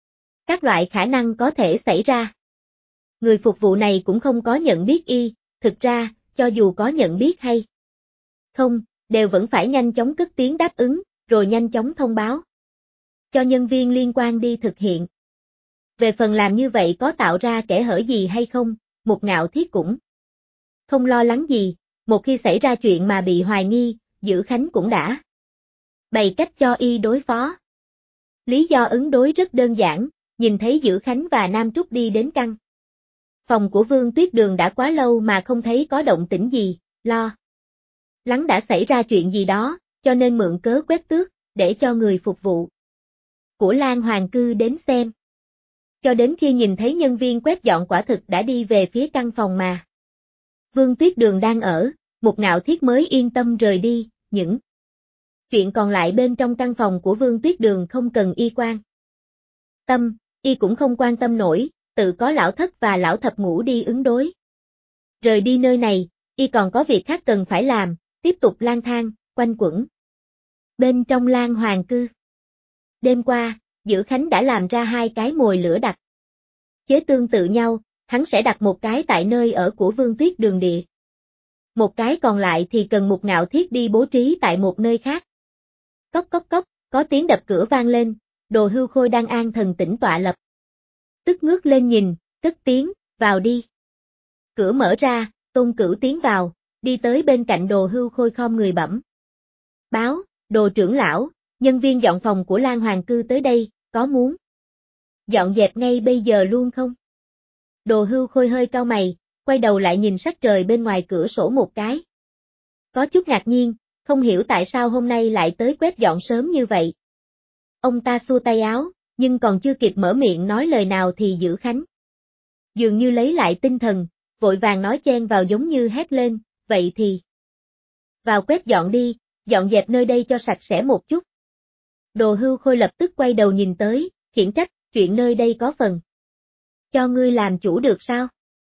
các loại khả năng có thể xảy ra. Người phục vụ này cũng không có nhận biết y, thực ra, cho dù có nhận biết hay không, đều vẫn phải nhanh chóng cất tiếng đáp ứng, rồi nhanh chóng thông báo cho nhân viên liên quan đi thực hiện. Về phần làm như vậy có tạo ra kẽ hở gì hay không, Một Ngạo Thiết cũng không lo lắng gì, một khi xảy ra chuyện mà bị hoài nghi, Dữ Khánh cũng đã bày cách cho y đối phó. Lý do ứng đối rất đơn giản, nhìn thấy Dữ Khánh và Nam Trúc đi đến căn phòng của Vương Tuyết Đường đã quá lâu mà không thấy có động tĩnh gì, lo lắng đã xảy ra chuyện gì đó, cho nên mượn cớ quét tước, để cho người phục vụ của Lan Hoàng Cư đến xem. Cho đến khi nhìn thấy nhân viên quét dọn quả thực đã đi về phía căn phòng mà Vương Tuyết Đường đang ở, Một Ngạo Thiết mới yên tâm rời đi, những chuyện còn lại bên trong căn phòng của Vương Tuyết Đường không cần y quan tâm, y cũng không quan tâm nổi, tự có lão thất và lão thập ngũ đi ứng đối. Rời đi nơi này, y còn có việc khác cần phải làm, tiếp tục lang thang, quanh quẩn bên trong Lan Hoàng Cư. Đêm qua, Dữ Khánh đã làm ra 2 cái mồi lửa đặc chế tương tự nhau, hắn sẽ đặt một cái tại nơi ở của Vương Tuyết Đường địa. Một cái còn lại thì cần Một Ngạo Thiết đi bố trí tại một nơi khác. Cốc cốc cốc, có tiếng đập cửa vang lên, Đồ Hưu Khôi đang an thần tĩnh tọa lập tức ngước lên nhìn, cất tiếng, vào đi. Cửa mở ra, Tôn Cửu tiến vào, đi tới bên cạnh Đồ Hưu Khôi khom người bẩm báo, Đồ trưởng lão, Nhân viên dọn phòng của Lan Hoàng cư tới đây, có muốn dọn dẹp ngay bây giờ luôn không? Đồ Hưu Khôi hơi cau mày, quay đầu lại nhìn sắc trời bên ngoài cửa sổ một cái. Có chút ngạc nhiên, không hiểu tại sao hôm nay lại tới quét dọn sớm như vậy. Ông ta xua tay áo, nhưng còn chưa kịp mở miệng nói lời nào thì Dữ Khánh dường như lấy lại tinh thần, vội vàng nói chen vào giống như hét lên, vậy thì vào quét dọn đi, dọn dẹp nơi đây cho sạch sẽ một chút. Đồ Hưu Khôi lập tức quay đầu nhìn tới, khiển trách, chuyện nơi đây có phần cho ngươi làm chủ được sao?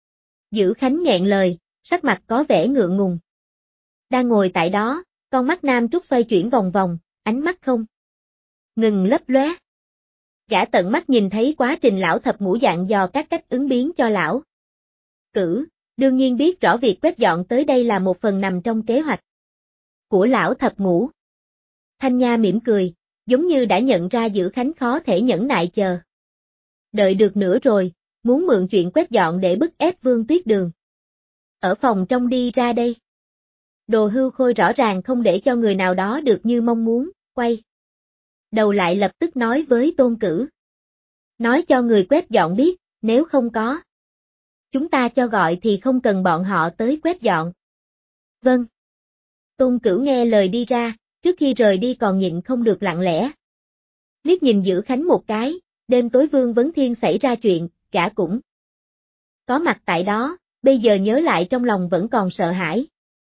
Dữ Khánh nghẹn lời, sắc mặt có vẻ ngượng ngùng. Đang ngồi tại đó, con mắt Nam Trúc xoay chuyển vòng vòng, ánh mắt không ngừng lấp lóe. Gã tận mắt nhìn thấy quá trình lão thập ngũ dặn dò các cách ứng biến cho lão Cử, đương nhiên biết rõ việc quét dọn tới đây là một phần nằm trong kế hoạch của lão thập ngũ. Thanh Nha mỉm cười, giống như đã nhận ra Dữ Khánh khó thể nhẫn nại chờ đợi được nữa rồi, muốn mượn chuyện quét dọn để bức ép Vương Tuyết Đường ở phòng trong đi ra đây. Đồ Hưu Khôi rõ ràng không để cho người nào đó được như mong muốn, quay đầu lại lập tức nói với Tôn Cử. Nói cho người quét dọn biết, nếu không có chúng ta cho gọi thì không cần bọn họ tới quét dọn. Vâng. Tôn Cửu nghe lời đi ra, trước khi rời đi còn nhịn không được lặng lẽ liếc nhìn Dữ Khánh một cái, đêm tối Vương Vấn Thiên xảy ra chuyện, gã cũng có mặt tại đó, bây giờ nhớ lại trong lòng vẫn còn sợ hãi.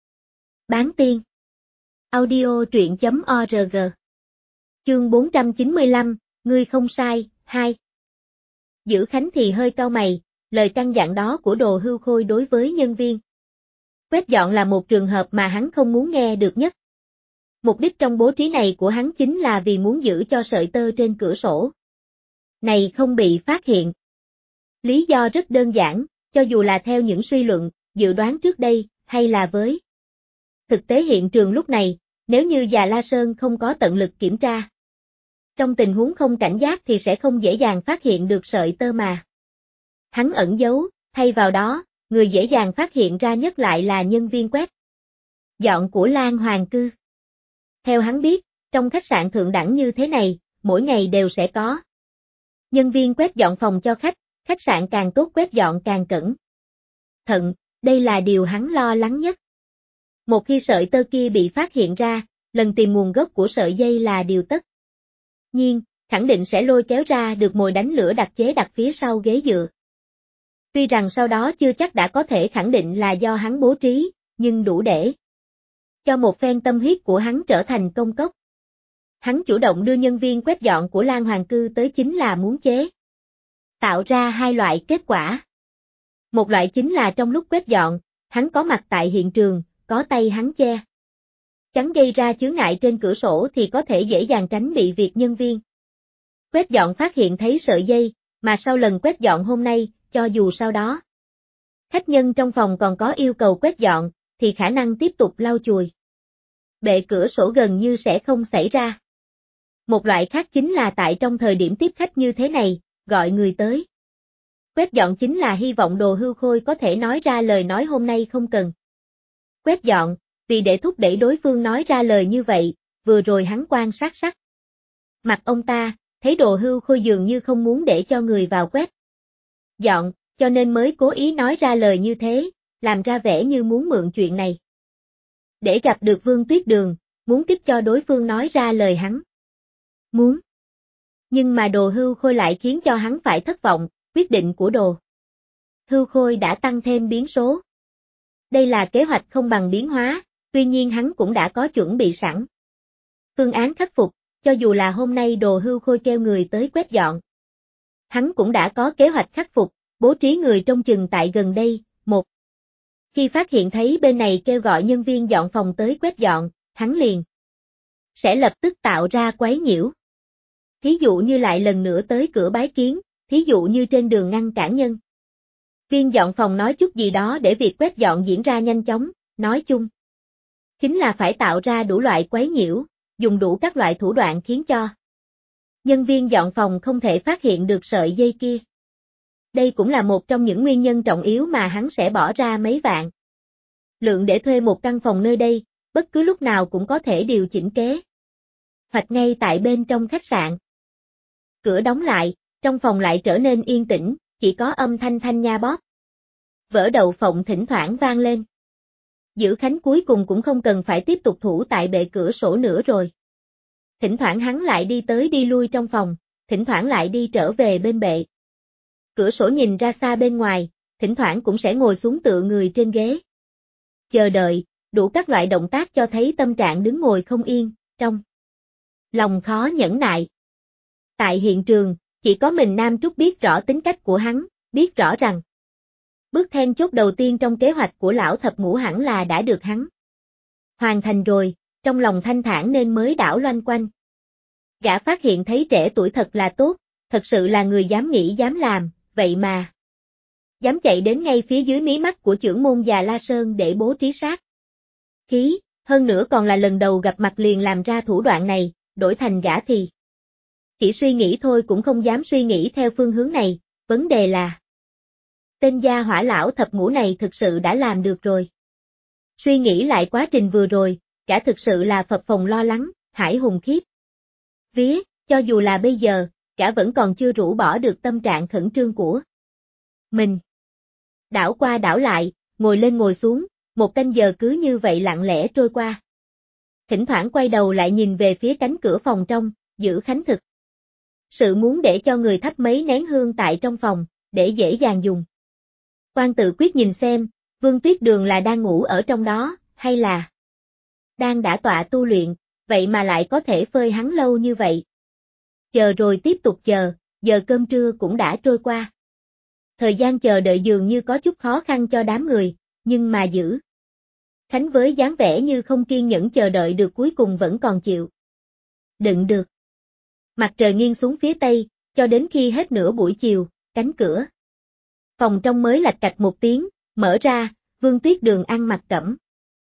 Bán tiên. Audio truyện.org. Chương 495, ngươi không sai, 2. Dữ Khánh thì hơi cau mày, lời căn dặn đó của Đồ Hưu Khôi đối với nhân viên quét dọn là một trường hợp mà hắn không muốn nghe được nhất. Mục đích trong bố trí này của hắn chính là vì muốn giữ cho sợi tơ trên cửa sổ này không bị phát hiện. Lý do rất đơn giản, cho dù là theo những suy luận, dự đoán trước đây, hay là với thực tế hiện trường lúc này, nếu như Già La Sơn không có tận lực kiểm tra, trong tình huống không cảnh giác thì sẽ không dễ dàng phát hiện được sợi tơ mà hắn ẩn giấu, thay vào đó, người dễ dàng phát hiện ra nhất lại là nhân viên quét dọn của Lan Hoàng cư. Theo hắn biết, trong khách sạn thượng đẳng như thế này, mỗi ngày đều sẽ có nhân viên quét dọn phòng cho khách sạn càng tốt quét dọn càng cẩn thận, đây là điều hắn lo lắng nhất. Một khi sợi tơ kia bị phát hiện ra, lần tìm nguồn gốc của sợi dây là điều tất nhiên, khẳng định sẽ lôi kéo ra được mồi đánh lửa đặc chế đặt phía sau ghế dựa. Tuy rằng sau đó chưa chắc đã có thể khẳng định là do hắn bố trí, nhưng đủ để cho một phen tâm huyết của hắn trở thành công cốc. Hắn chủ động đưa nhân viên quét dọn của Lan Hoàng cư tới chính là muốn tạo ra hai loại kết quả. Một loại chính là trong lúc quét dọn, hắn có mặt tại hiện trường, có tay hắn che chắn gây ra chướng ngại trên cửa sổ thì có thể dễ dàng tránh bị việc nhân viên quét dọn phát hiện thấy sợi dây, mà sau lần quét dọn hôm nay, cho dù sau đó khách nhân trong phòng còn có yêu cầu quét dọn, thì khả năng tiếp tục lau chùi bệ cửa sổ gần như sẽ không xảy ra. Một loại khác chính là tại trong thời điểm tiếp khách như thế này, gọi người tới quét dọn chính là hy vọng Đồ Hưu Khôi có thể nói ra lời nói hôm nay không cần quét dọn, vì để thúc đẩy đối phương nói ra lời như vậy, vừa rồi hắn quan sát sắc mặt ông ta, thấy Đồ Hưu Khôi dường như không muốn để cho người vào quét dọn, cho nên mới cố ý nói ra lời như thế, làm ra vẻ như muốn mượn chuyện này để gặp được Vương Tuyết Đường, muốn kích cho đối phương nói ra lời hắn muốn. Nhưng mà Đồ Hưu Khôi lại khiến cho hắn phải thất vọng, quyết định của Đồ Hưu Khôi đã tăng thêm biến số. Đây là kế hoạch không bằng biến hóa, tuy nhiên hắn cũng đã có chuẩn bị sẵn phương án khắc phục, cho dù là hôm nay Đồ Hưu Khôi kêu người tới quét dọn. Hắn cũng đã có kế hoạch khắc phục, bố trí người trông chừng tại gần đây, một khi phát hiện thấy bên này kêu gọi nhân viên dọn phòng tới quét dọn, hắn liền sẽ lập tức tạo ra quấy nhiễu. Thí dụ như lại lần nữa tới cửa bái kiến, thí dụ như trên đường ngăn cản nhân viên dọn phòng nói chút gì đó để việc quét dọn diễn ra nhanh chóng, nói chung chính là phải tạo ra đủ loại quấy nhiễu, dùng đủ các loại thủ đoạn khiến cho nhân viên dọn phòng không thể phát hiện được sợi dây kia. Đây cũng là một trong những nguyên nhân trọng yếu mà hắn sẽ bỏ ra mấy vạn lượng để thuê một căn phòng nơi đây, bất cứ lúc nào cũng có thể điều chỉnh kế Hoặc ngay tại bên trong khách sạn. Cửa đóng lại, trong phòng lại trở nên yên tĩnh, chỉ có âm thanh Thanh Nha bóp vỡ đậu phộng thỉnh thoảng vang lên. Dữ Khánh cuối cùng cũng không cần phải tiếp tục thủ tại bệ cửa sổ nữa rồi. Thỉnh thoảng hắn lại đi tới đi lui trong phòng, thỉnh thoảng lại đi trở về bên bệ. Cửa sổ nhìn ra xa bên ngoài, thỉnh thoảng cũng sẽ ngồi xuống tựa người trên ghế. Chờ đợi, đủ các loại động tác cho thấy tâm trạng đứng ngồi không yên, trong lòng khó nhẫn nại. Tại hiện trường, chỉ có mình Nam Trúc biết rõ tính cách của hắn, biết rõ rằng bước then chốt đầu tiên trong kế hoạch của lão thập ngũ hẳn là đã được hắn hoàn thành rồi, trong lòng thanh thản nên mới đảo loanh quanh. Gã phát hiện thấy trẻ tuổi thật là tốt, thật sự là người dám nghĩ dám làm, vậy mà dám chạy đến ngay phía dưới mí mắt của chưởng môn già La Sơn để bố trí sát khí, hơn nữa còn là lần đầu gặp mặt liền làm ra thủ đoạn này, đổi thành gã thì chỉ suy nghĩ thôi cũng không dám suy nghĩ theo phương hướng này, vấn đề là tên gia hỏa lão thập ngũ này thực sự đã làm được rồi. Suy nghĩ lại quá trình vừa rồi, gã thực sự là phập phồng lo lắng, hãi hùng khiếp vía, cho dù là bây giờ, gã vẫn còn chưa rũ bỏ được tâm trạng khẩn trương của mình. Đảo qua đảo lại, ngồi lên ngồi xuống, một canh giờ cứ như vậy lặng lẽ trôi qua. Thỉnh thoảng quay đầu lại nhìn về phía cánh cửa phòng trong, Dữ Khánh thực sự muốn để cho người thắp mấy nén hương tại trong phòng, để dễ dàng dùng. Quan tự quyết nhìn xem, Vương Tuyết Đường là đang ngủ ở trong đó, hay là đang đã tọa tu luyện, vậy mà lại có thể phơi hắn lâu như vậy. Chờ rồi tiếp tục chờ, giờ cơm trưa cũng đã trôi qua. Thời gian chờ đợi dường như có chút khó khăn cho đám người, nhưng mà Dữ Khánh với dáng vẻ như không kiên nhẫn chờ đợi được cuối cùng vẫn còn chịu đựng được. Mặt trời nghiêng xuống phía tây, cho đến khi hết nửa buổi chiều, cánh cửa phòng trong mới lạch cạch một tiếng, mở ra, Vương Tuyết Đường ăn mặc cẩm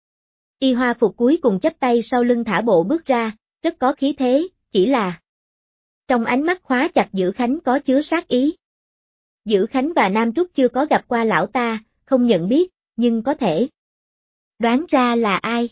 y hoa phục cuối cùng chắp tay sau lưng thả bộ bước ra, rất có khí thế, chỉ là trong ánh mắt khóa chặt Dữ Khánh có chứa sát ý. Dữ Khánh và Nam Trúc chưa có gặp qua lão ta, không nhận biết, nhưng có thể đoán ra là ai.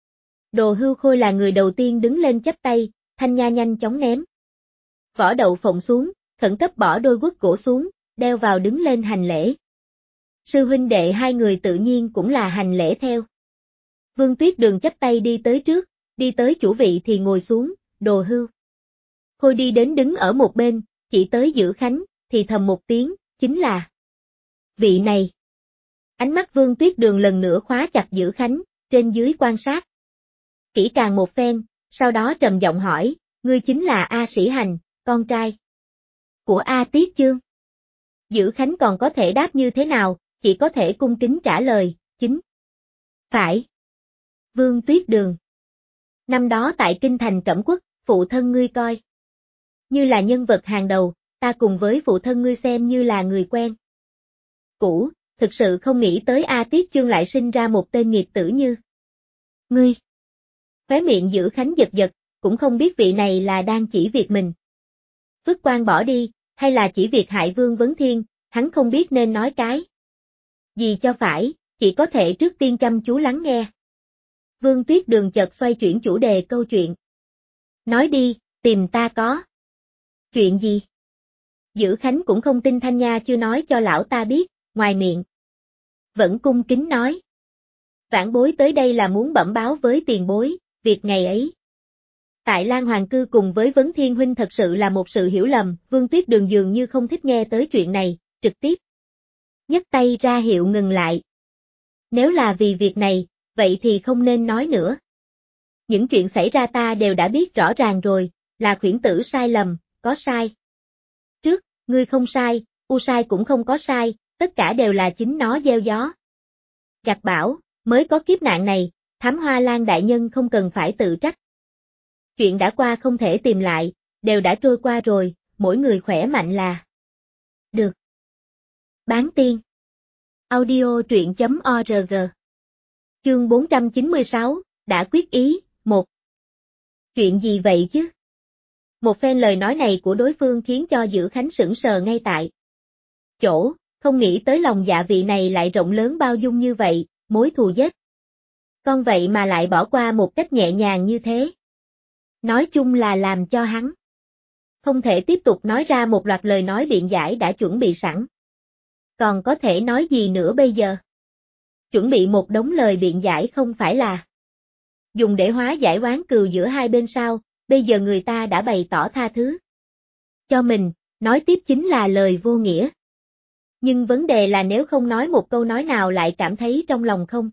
Đồ Hưu Khôi là người đầu tiên đứng lên chắp tay, Thanh Nha nhanh chóng ném vỏ đậu phộng xuống, khẩn cấp bỏ đôi guốc gỗ xuống, đeo vào đứng lên hành lễ. Sư huynh đệ hai người tự nhiên cũng là hành lễ theo. Vương Tuyết Đường chắp tay đi tới trước, đi tới chủ vị thì ngồi xuống, Đồ Hưu Khôi đi đến đứng ở một bên, chỉ tới Dữ Khánh, thì thầm một tiếng, chính là vị này. Ánh mắt Vương Tuyết Đường lần nữa khóa chặt Dữ Khánh, trên dưới quan sát kỹ càng một phen, sau đó trầm giọng hỏi, ngươi chính là A Sĩ Hành, con trai của A Tiết Chương. Dữ Khánh còn có thể đáp như thế nào, chỉ có thể cung kính trả lời, chính phải. Vương Tuyết Đường. Năm đó tại kinh thành Cẩm Quốc, phụ thân ngươi coi như là nhân vật hàng đầu, ta cùng với phụ thân ngươi xem như là người quen cũ, thực sự không nghĩ tới A Tiết Chương lại sinh ra một tên nghiệt tử như ngươi. Khóe miệng Dữ Khánh giật giật, cũng không biết vị này là đang chỉ việc mình Phước Quan bỏ đi, hay là chỉ việc hại Vương Vấn Thiên, hắn không biết nên nói cái gì cho phải, chỉ có thể trước tiên chăm chú lắng nghe. Vương Tuyết Đường chợt xoay chuyển chủ đề câu chuyện. Nói đi, tìm ta có chuyện gì? Dữ Khánh cũng không tin Thanh Nha chưa nói cho lão ta biết, ngoài miệng vẫn cung kính nói. Vãn bối tới đây là muốn bẩm báo với tiền bối, việc ngày ấy tại Lan Hoàng Cư cùng với Vấn Thiên huynh thật sự là một sự hiểu lầm, Vương Tuyết Đường dường như không thích nghe tới chuyện này, trực tiếp nhấc tay ra hiệu ngừng lại. Nếu là vì việc này, vậy thì không nên nói nữa. Những chuyện xảy ra ta đều đã biết rõ ràng rồi, là khuyển tử sai lầm, có sai trước, ngươi không sai, U sai cũng không có sai, tất cả đều là chính nó gieo gió gặt bão, mới có kiếp nạn này, Thám Hoa Lan đại nhân không cần phải tự trách. Chuyện đã qua không thể tìm lại, đều đã trôi qua rồi, mỗi người khỏe mạnh là được. Bán tiên. Audio truyện.org. Chương 496, đã quyết ý, 1. Chuyện gì vậy chứ? Một phen lời nói này của đối phương khiến cho Dữ Khánh sững sờ ngay tại chỗ, không nghĩ tới lòng dạ vị này lại rộng lớn bao dung như vậy, mối thù giết con vậy mà lại bỏ qua một cách nhẹ nhàng như thế. Nói chung là làm cho hắn không thể tiếp tục nói ra một loạt lời nói biện giải đã chuẩn bị sẵn. Còn có thể nói gì nữa bây giờ? Chuẩn bị một đống lời biện giải không phải là dùng để hóa giải oán cừu giữa hai bên sao, bây giờ người ta đã bày tỏ tha thứ cho mình, nói tiếp chính là lời vô nghĩa. Nhưng vấn đề là nếu không nói một câu nói nào lại cảm thấy trong lòng không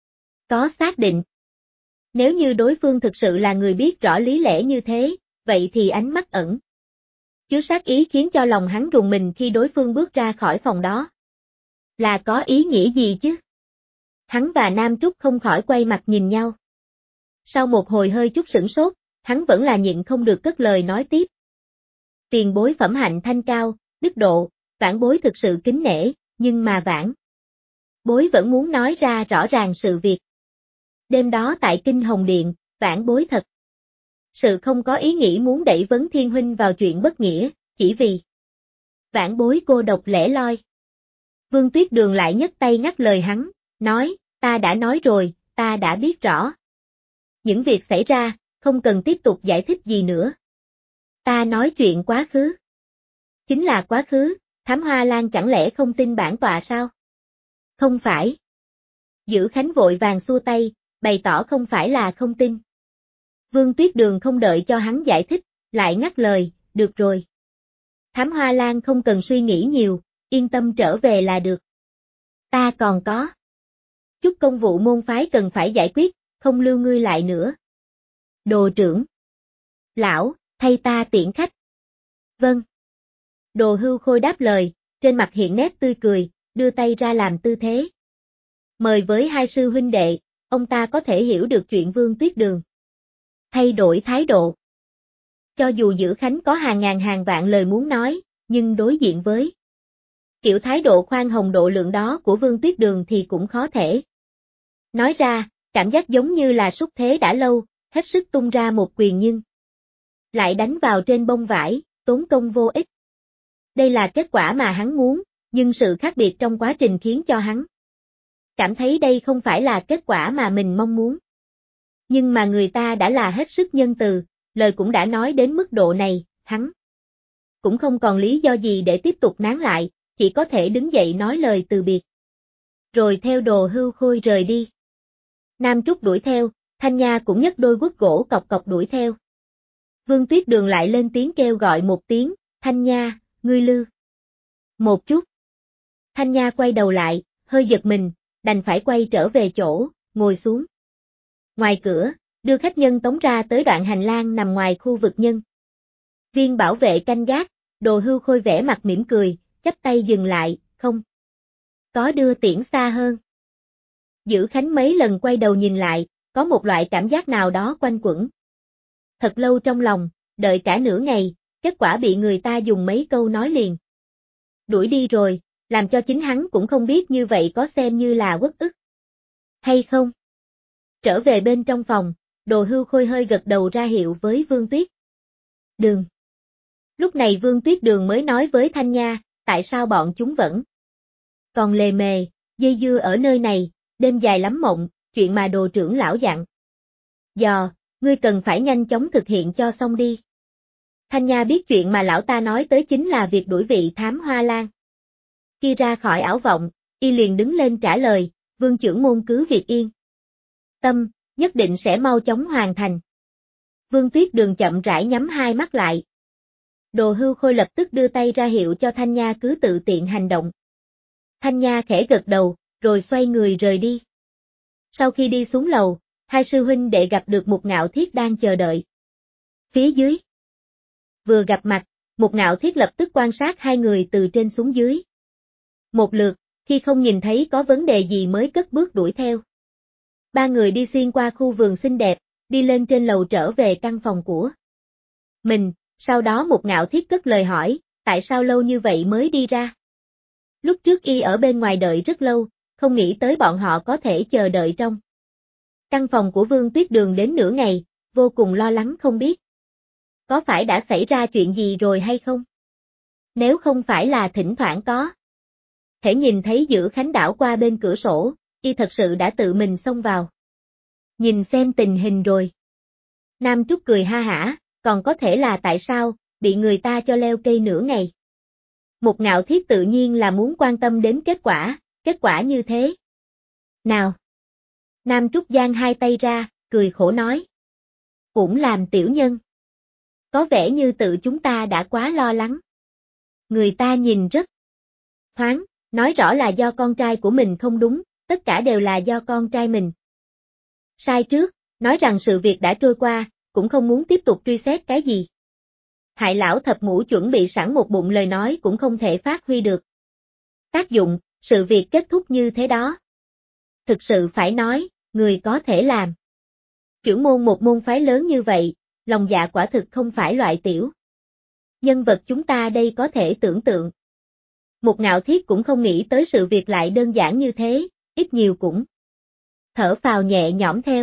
có xác định. Nếu như đối phương thực sự là người biết rõ lý lẽ như thế, vậy thì ánh mắt ẩn chứa sát ý khiến cho lòng hắn rùng mình khi đối phương bước ra khỏi phòng đó. Là có ý nghĩa gì chứ? Hắn và Nam Trúc không khỏi quay mặt nhìn nhau. Sau một hồi hơi chút sửng sốt, hắn vẫn là nhịn không được cất lời nói tiếp. Tiền bối phẩm hạnh thanh cao, đức độ, vãn bối thực sự kính nể, nhưng mà vãn bối vẫn muốn nói ra rõ ràng sự việc. Đêm đó tại Kinh Hồng Điện, vãn bối thật sự không có ý nghĩ muốn đẩy Vấn Thiên Huynh vào chuyện bất nghĩa, chỉ vì vãn bối cô độc lẻ loi. Vương Tuyết Đường lại nhấc tay ngắt lời hắn, nói, ta đã nói rồi, ta đã biết rõ. Những việc xảy ra, không cần tiếp tục giải thích gì nữa. Ta nói chuyện quá khứ. Chính là quá khứ, Thám Hoa Lan chẳng lẽ không tin bản tọa sao? Không phải. Dữ Khánh vội vàng xua tay, bày tỏ không phải là không tin. Vương Tuyết Đường không đợi cho hắn giải thích, lại ngắt lời, được rồi. Thám Hoa Lan không cần suy nghĩ nhiều, yên tâm trở về là được. Ta còn có chút công vụ môn phái cần phải giải quyết, không lưu ngươi lại nữa. Đồ trưởng. Lão, thay ta tiễn khách. Vâng. Đồ Hưu Khôi đáp lời, trên mặt hiện nét tươi cười, đưa tay ra làm tư thế. Mời với hai sư huynh đệ, ông ta có thể hiểu được chuyện Vương Tuyết Đường thay đổi thái độ. Cho dù Dữ Khánh có hàng ngàn hàng vạn lời muốn nói, nhưng đối diện với kiểu thái độ khoan hồng độ lượng đó của Vương Tuyết Đường thì cũng khó thể nói ra, cảm giác giống như là xúc thế đã lâu, hết sức tung ra một quyền nhưng lại đánh vào trên bông vải, tốn công vô ích. Đây là kết quả mà hắn muốn, nhưng sự khác biệt trong quá trình khiến cho hắn cảm thấy đây không phải là kết quả mà mình mong muốn. Nhưng mà người ta đã là hết sức nhân từ, lời cũng đã nói đến mức độ này, hắn cũng không còn lý do gì để tiếp tục nán lại, chỉ có thể đứng dậy nói lời từ biệt. Rồi theo Đồ Hưu Khôi rời đi. Nam Trúc đuổi theo, Thanh Nha cũng nhấc đôi guốc gỗ cọc cọc đuổi theo. Vương Tuyết Đường lại lên tiếng kêu gọi một tiếng, Thanh Nha, ngươi lư một chút. Thanh Nha quay đầu lại, hơi giật mình, đành phải quay trở về chỗ, ngồi xuống. Ngoài cửa, đưa khách nhân tống ra tới đoạn hành lang nằm ngoài khu vực nhân viên bảo vệ canh gác, Đồ Hưu Khôi vẻ mặt mỉm cười, chắp tay dừng lại, không có đưa tiễn xa hơn. Dữ Khánh mấy lần quay đầu nhìn lại, có một loại cảm giác nào đó quanh quẩn thật lâu trong lòng, đợi cả nửa ngày, kết quả bị người ta dùng mấy câu nói liền đuổi đi rồi, làm cho chính hắn cũng không biết như vậy có xem như là uất ức hay không. Trở về bên trong phòng, Đồ Hưu Khôi hơi gật đầu ra hiệu với Vương Tuyết Đường. Lúc này Vương Tuyết Đường mới nói với Thanh Nha, tại sao bọn chúng vẫn còn lề mề, dây dưa ở nơi này, đêm dài lắm mộng, chuyện mà Đồ trưởng lão dặn dò, ngươi cần phải nhanh chóng thực hiện cho xong đi. Thanh Nha biết chuyện mà lão ta nói tới chính là việc đuổi vị Thám Hoa Lan kia ra khỏi ảo vọng, y liền đứng lên trả lời, Vương trưởng môn cứ việc yên tâm, nhất định sẽ mau chóng hoàn thành. Vương Tuyết Đường chậm rãi nhắm hai mắt lại. Đồ Hưu Khôi lập tức đưa tay ra hiệu cho Thanh Nha cứ tự tiện hành động. Thanh Nha khẽ gật đầu, rồi xoay người rời đi. Sau khi đi xuống lầu, hai sư huynh đệ gặp được Mục Ngạo Thiết đang chờ đợi phía dưới. Vừa gặp mặt, Mục Ngạo Thiết lập tức quan sát hai người từ trên xuống dưới. Một lượt, khi không nhìn thấy có vấn đề gì mới cất bước đuổi theo. Ba người đi xuyên qua khu vườn xinh đẹp, đi lên trên lầu trở về căn phòng của mình, sau đó Mục Ngạo Thiết cất lời hỏi, tại sao lâu như vậy mới đi ra? Lúc trước y ở bên ngoài đợi rất lâu, không nghĩ tới bọn họ có thể chờ đợi trong căn phòng của Vương Tuyết Đường đến nửa ngày, vô cùng lo lắng không biết có phải đã xảy ra chuyện gì rồi hay không? Nếu không phải là thỉnh thoảng có thể nhìn thấy Dữ Khánh đảo qua bên cửa sổ, y thật sự đã tự mình xông vào nhìn xem tình hình rồi. Nam Trúc cười ha hả, còn có thể là tại sao, bị người ta cho leo cây nửa ngày. Một Ngạo Thiết tự nhiên là muốn quan tâm đến kết quả như thế. Nào! Nam Trúc giang hai tay ra, cười khổ nói. Cũng làm tiểu nhân. Có vẻ như tự chúng ta đã quá lo lắng. Người ta nhìn rất thoáng, nói rõ là do con trai của mình không đúng, tất cả đều là do con trai mình. Sai trước, nói rằng sự việc đã trôi qua, cũng không muốn tiếp tục truy xét cái gì. Hại lão thập mũ chuẩn bị sẵn một bụng lời nói cũng không thể phát huy được tác dụng, sự việc kết thúc như thế đó. Thực sự phải nói, người có thể làm. Trưởng môn một môn phái lớn như vậy, lòng dạ quả thực không phải loại tiểu. Nhân vật chúng ta đây có thể tưởng tượng. Một Ngạo Thiết cũng không nghĩ tới sự việc lại đơn giản như thế, ít nhiều cũng thở phào nhẹ nhõm theo.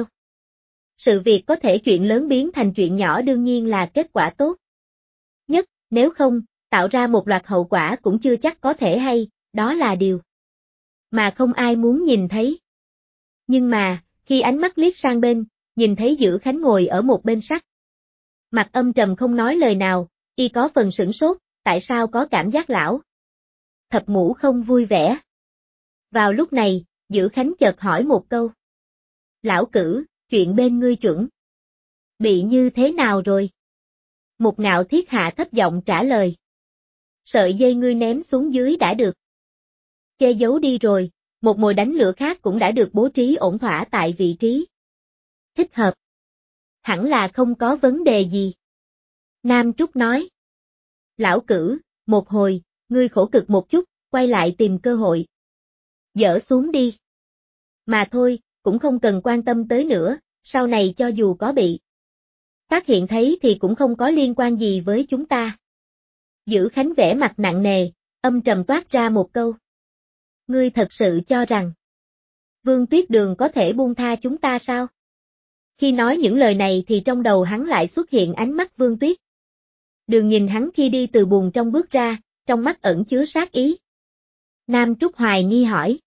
Sự việc có thể chuyện lớn biến thành chuyện nhỏ đương nhiên là kết quả tốt nhất, nếu không, tạo ra một loạt hậu quả cũng chưa chắc có thể hay, đó là điều mà không ai muốn nhìn thấy. Nhưng mà, khi ánh mắt liếc sang bên, nhìn thấy Dữ Khánh ngồi ở một bên sắc. Mặt âm trầm không nói lời nào, y có phần sửng sốt, tại sao có cảm giác lão thập mũ không vui vẻ. Vào lúc này, Dữ Khánh chợt hỏi một câu. Lão Cử, chuyện bên ngươi chuẩn bị như thế nào rồi? Một Ngạo Thiết hạ thấp giọng trả lời. Sợi dây ngươi ném xuống dưới đã được che giấu đi rồi, một mồi đánh lửa khác cũng đã được bố trí ổn thỏa tại vị trí thích hợp. Hẳn là không có vấn đề gì. Nam Trúc nói. Lão Cử, một hồi, ngươi khổ cực một chút, quay lại tìm cơ hội. Dỡ xuống đi. Mà thôi, cũng không cần quan tâm tới nữa, sau này cho dù có bị phát hiện thấy thì cũng không có liên quan gì với chúng ta. Dữ Khánh vẻ mặt nặng nề, âm trầm toát ra một câu. Ngươi thật sự cho rằng Vương Tuyết Đường có thể buông tha chúng ta sao? Khi nói những lời này thì trong đầu hắn lại xuất hiện ánh mắt Vương Tuyết Đường nhìn hắn khi đi từ buồng trong bước ra, trong mắt ẩn chứa sát ý. Nam Trúc hoài nghi hỏi.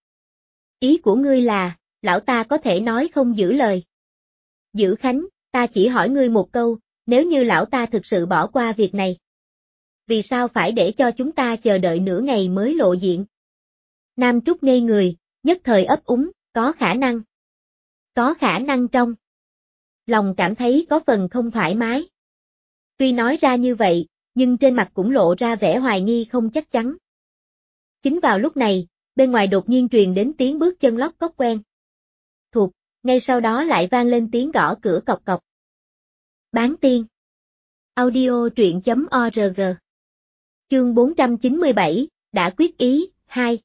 Ý của ngươi là, lão ta có thể nói không giữ lời. Dữ Khánh, ta chỉ hỏi ngươi một câu, nếu như lão ta thực sự bỏ qua việc này. Vì sao phải để cho chúng ta chờ đợi nửa ngày mới lộ diện? Nam Trúc ngây người, nhất thời ấp úng, có khả năng. Có khả năng trong lòng cảm thấy có phần không thoải mái. Tuy nói ra như vậy, nhưng trên mặt cũng lộ ra vẻ hoài nghi không chắc chắn. Chính vào lúc này, bên ngoài đột nhiên truyền đến tiếng bước chân lóc cóc quen thuộc, ngay sau đó lại vang lên tiếng gõ cửa cộc cộc. Bán tiên. Audio truyện.org. Chương 497, đã quyết ý, 2.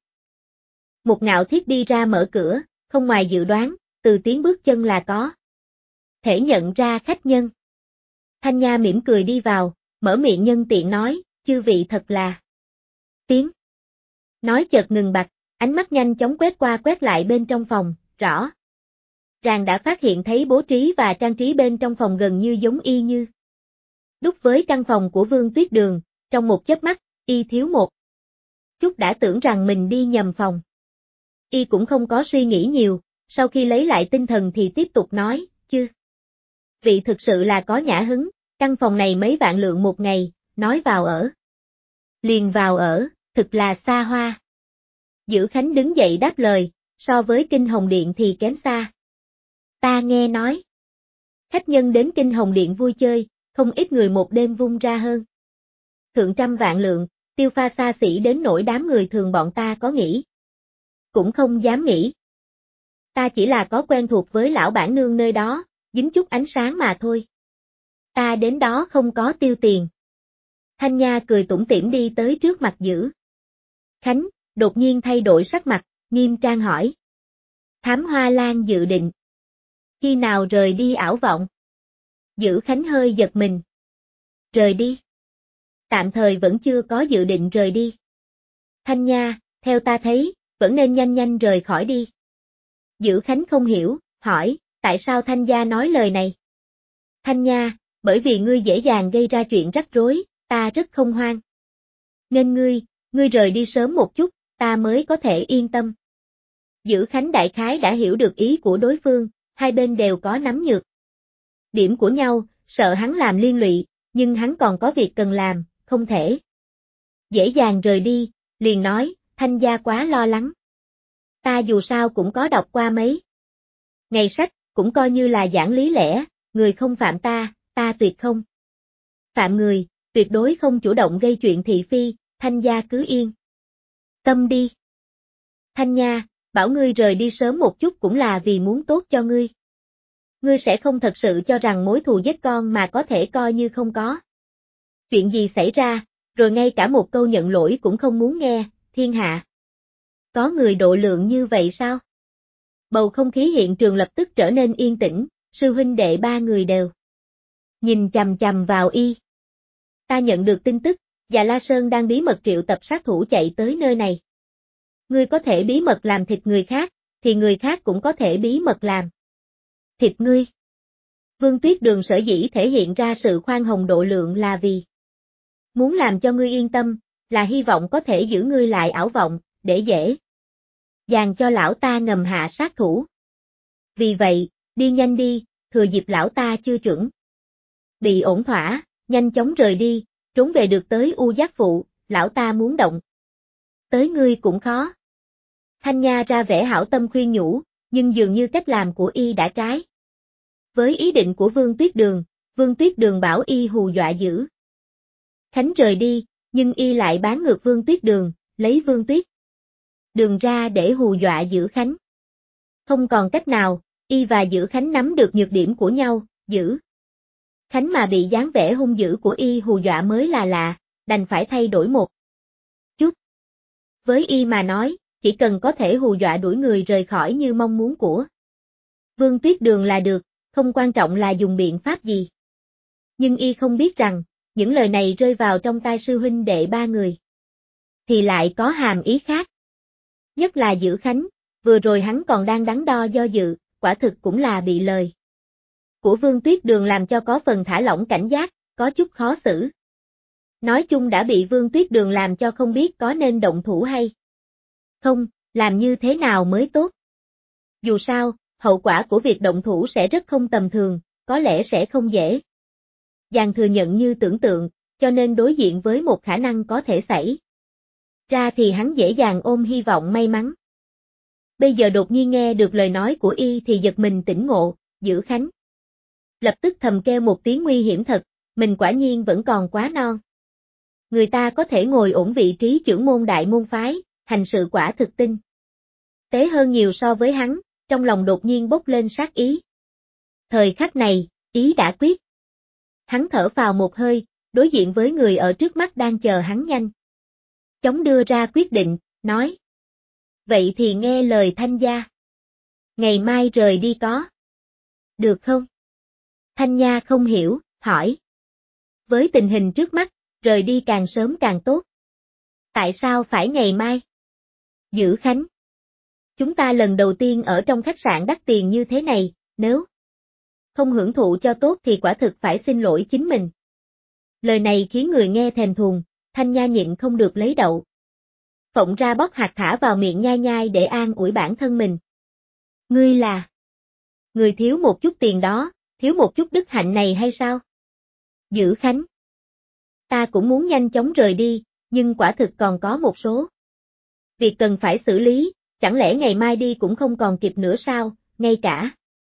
Một Ngạo Thiết đi ra mở cửa, không ngoài dự đoán, từ tiếng bước chân là có thể nhận ra khách nhân. Thanh Nha mỉm cười đi vào, mở miệng nhân tiện nói, chư vị thật là tiếng. Nói chợt ngừng bặt, ánh mắt nhanh chóng quét qua quét lại bên trong phòng, rõ ràng đã phát hiện thấy bố trí và trang trí bên trong phòng gần như giống y như đúc với căn phòng của Vương Tuyết Đường, trong một chớp mắt, y thiếu một chút đã tưởng rằng mình đi nhầm phòng. Y cũng không có suy nghĩ nhiều, sau khi lấy lại tinh thần thì tiếp tục nói, chứ. Vị thực sự là có nhã hứng, căn phòng này mấy vạn lượng một ngày, nói vào ở. Liền vào ở, thực là xa hoa. Dữ Khánh đứng dậy đáp lời, so với Kinh Hồng Điện thì kém xa. Ta nghe nói. Khách nhân đến Kinh Hồng Điện vui chơi, không ít người một đêm vung ra hơn. Thượng trăm vạn lượng, tiêu pha xa xỉ đến nỗi đám người thường bọn ta có nghĩ. Cũng không dám nghĩ. Ta chỉ là có quen thuộc với lão bản nương nơi đó, dính chút ánh sáng mà thôi. Ta đến đó không có tiêu tiền. Thanh Nha cười tủm tỉm đi tới trước mặt Dữ Khánh, đột nhiên thay đổi sắc mặt, nghiêm trang hỏi. Thám Hoa Lan dự định khi nào rời đi ảo vọng? Dữ Khánh hơi giật mình. Rời đi? Tạm thời vẫn chưa có dự định rời đi. Thanh Nha, theo ta thấy, vẫn nên nhanh nhanh rời khỏi đi. Dữ Khánh không hiểu, hỏi, tại sao Thanh Gia nói lời này? Thanh Nha, bởi vì ngươi dễ dàng gây ra chuyện rắc rối, ta rất không hoan. Nên ngươi rời đi sớm một chút, ta mới có thể yên tâm. Dữ Khánh đại khái đã hiểu được ý của đối phương, hai bên đều có nắm nhược điểm của nhau, sợ hắn làm liên lụy, nhưng hắn còn có việc cần làm, không thể dễ dàng rời đi, liền nói, Thanh gia quá lo lắng. Ta dù sao cũng có đọc qua mấy ngày sách, cũng coi như là giảng lý lẽ, người không phạm ta, ta tuyệt không phạm người, tuyệt đối không chủ động gây chuyện thị phi, Thanh gia cứ yên tâm đi. Thanh Nha, bảo ngươi rời đi sớm một chút cũng là vì muốn tốt cho ngươi. Ngươi sẽ không thật sự cho rằng mối thù giết con mà có thể coi như không có. Chuyện gì xảy ra, rồi ngay cả một câu nhận lỗi cũng không muốn nghe, thiên hạ. Có người độ lượng như vậy sao? Bầu không khí hiện trường lập tức trở nên yên tĩnh, sư huynh đệ ba người đều nhìn chằm chằm vào y. Ta nhận được tin tức, Dạ La Sơn đang bí mật triệu tập sát thủ chạy tới nơi này. Ngươi có thể bí mật làm thịt người khác, thì người khác cũng có thể bí mật làm thịt ngươi. Vương Tuyết Đường sở dĩ thể hiện ra sự khoan hồng độ lượng là vì muốn làm cho ngươi yên tâm, là hy vọng có thể giữ ngươi lại ảo vọng, để dễ dàng cho lão ta ngầm hạ sát thủ. Vì vậy, đi nhanh đi, thừa dịp lão ta chưa chuẩn bị ổn thỏa, nhanh chóng rời đi, trốn về được tới U Giác Phụ, lão ta muốn động tới ngươi cũng khó. Thanh Nha ra vẻ hảo tâm khuyên nhủ, nhưng dường như cách làm của y đã trái với ý định của Vương Tuyết Đường bảo y hù dọa giữ Khánh rời đi, nhưng y lại bán ngược Vương Tuyết Đường, lấy Vương Tuyết Đường ra để hù dọa giữ Khánh. Không còn cách nào, y và giữ Khánh nắm được nhược điểm của nhau, giữ Khánh mà bị dáng vẻ hung dữ của y hù dọa mới là lạ, đành phải thay đổi một chút. Với y mà nói, chỉ cần có thể hù dọa đuổi người rời khỏi như mong muốn của Vương Tuyết Đường là được, không quan trọng là dùng biện pháp gì. Nhưng y không biết rằng, những lời này rơi vào trong tai sư huynh đệ ba người thì lại có hàm ý khác. Nhất là giữ Khánh, vừa rồi hắn còn đang đắn đo do dự, quả thực cũng là bị lời của Vương Tuyết Đường làm cho có phần thả lỏng cảnh giác, có chút khó xử. Nói chung đã bị Vương Tuyết Đường làm cho không biết có nên động thủ hay không, làm như thế nào mới tốt. Dù sao, hậu quả của việc động thủ sẽ rất không tầm thường, có lẽ sẽ không dễ dàng thừa nhận như tưởng tượng, cho nên đối diện với một khả năng có thể xảy ra thì hắn dễ dàng ôm hy vọng may mắn. Bây giờ đột nhiên nghe được lời nói của y thì giật mình tỉnh ngộ, giữ Khánh lập tức thầm kêu một tiếng nguy hiểm thật, mình quả nhiên vẫn còn quá non. Người ta có thể ngồi ổn vị trí trưởng môn đại môn phái, hành sự quả thực tinh tế hơn nhiều so với hắn, trong lòng đột nhiên bốc lên sát ý. Thời khắc này, ý đã quyết. Hắn thở phào một hơi, đối diện với người ở trước mắt đang chờ hắn nhanh chóng đưa ra quyết định, nói. Vậy thì nghe lời Thanh gia. Ngày mai rời đi có được không? Thanh Nha không hiểu, hỏi. Với tình hình trước mắt, rời đi càng sớm càng tốt. Tại sao phải ngày mai? Giữ Khánh. Chúng ta lần đầu tiên ở trong khách sạn đắt tiền như thế này, nếu không hưởng thụ cho tốt thì quả thực phải xin lỗi chính mình. Lời này khiến người nghe thèm thuồng, Thanh Nha nhịn không được lấy đậu phộng ra bóc hạt thả vào miệng nhai nhai để an ủi bản thân mình. Ngươi là người thiếu một chút tiền đó, thiếu một chút đức hạnh này hay sao? Giữ Khánh. Ta cũng muốn nhanh chóng rời đi, nhưng quả thực còn có một số việc cần phải xử lý, chẳng lẽ ngày mai đi cũng không còn kịp nữa sao, ngay cả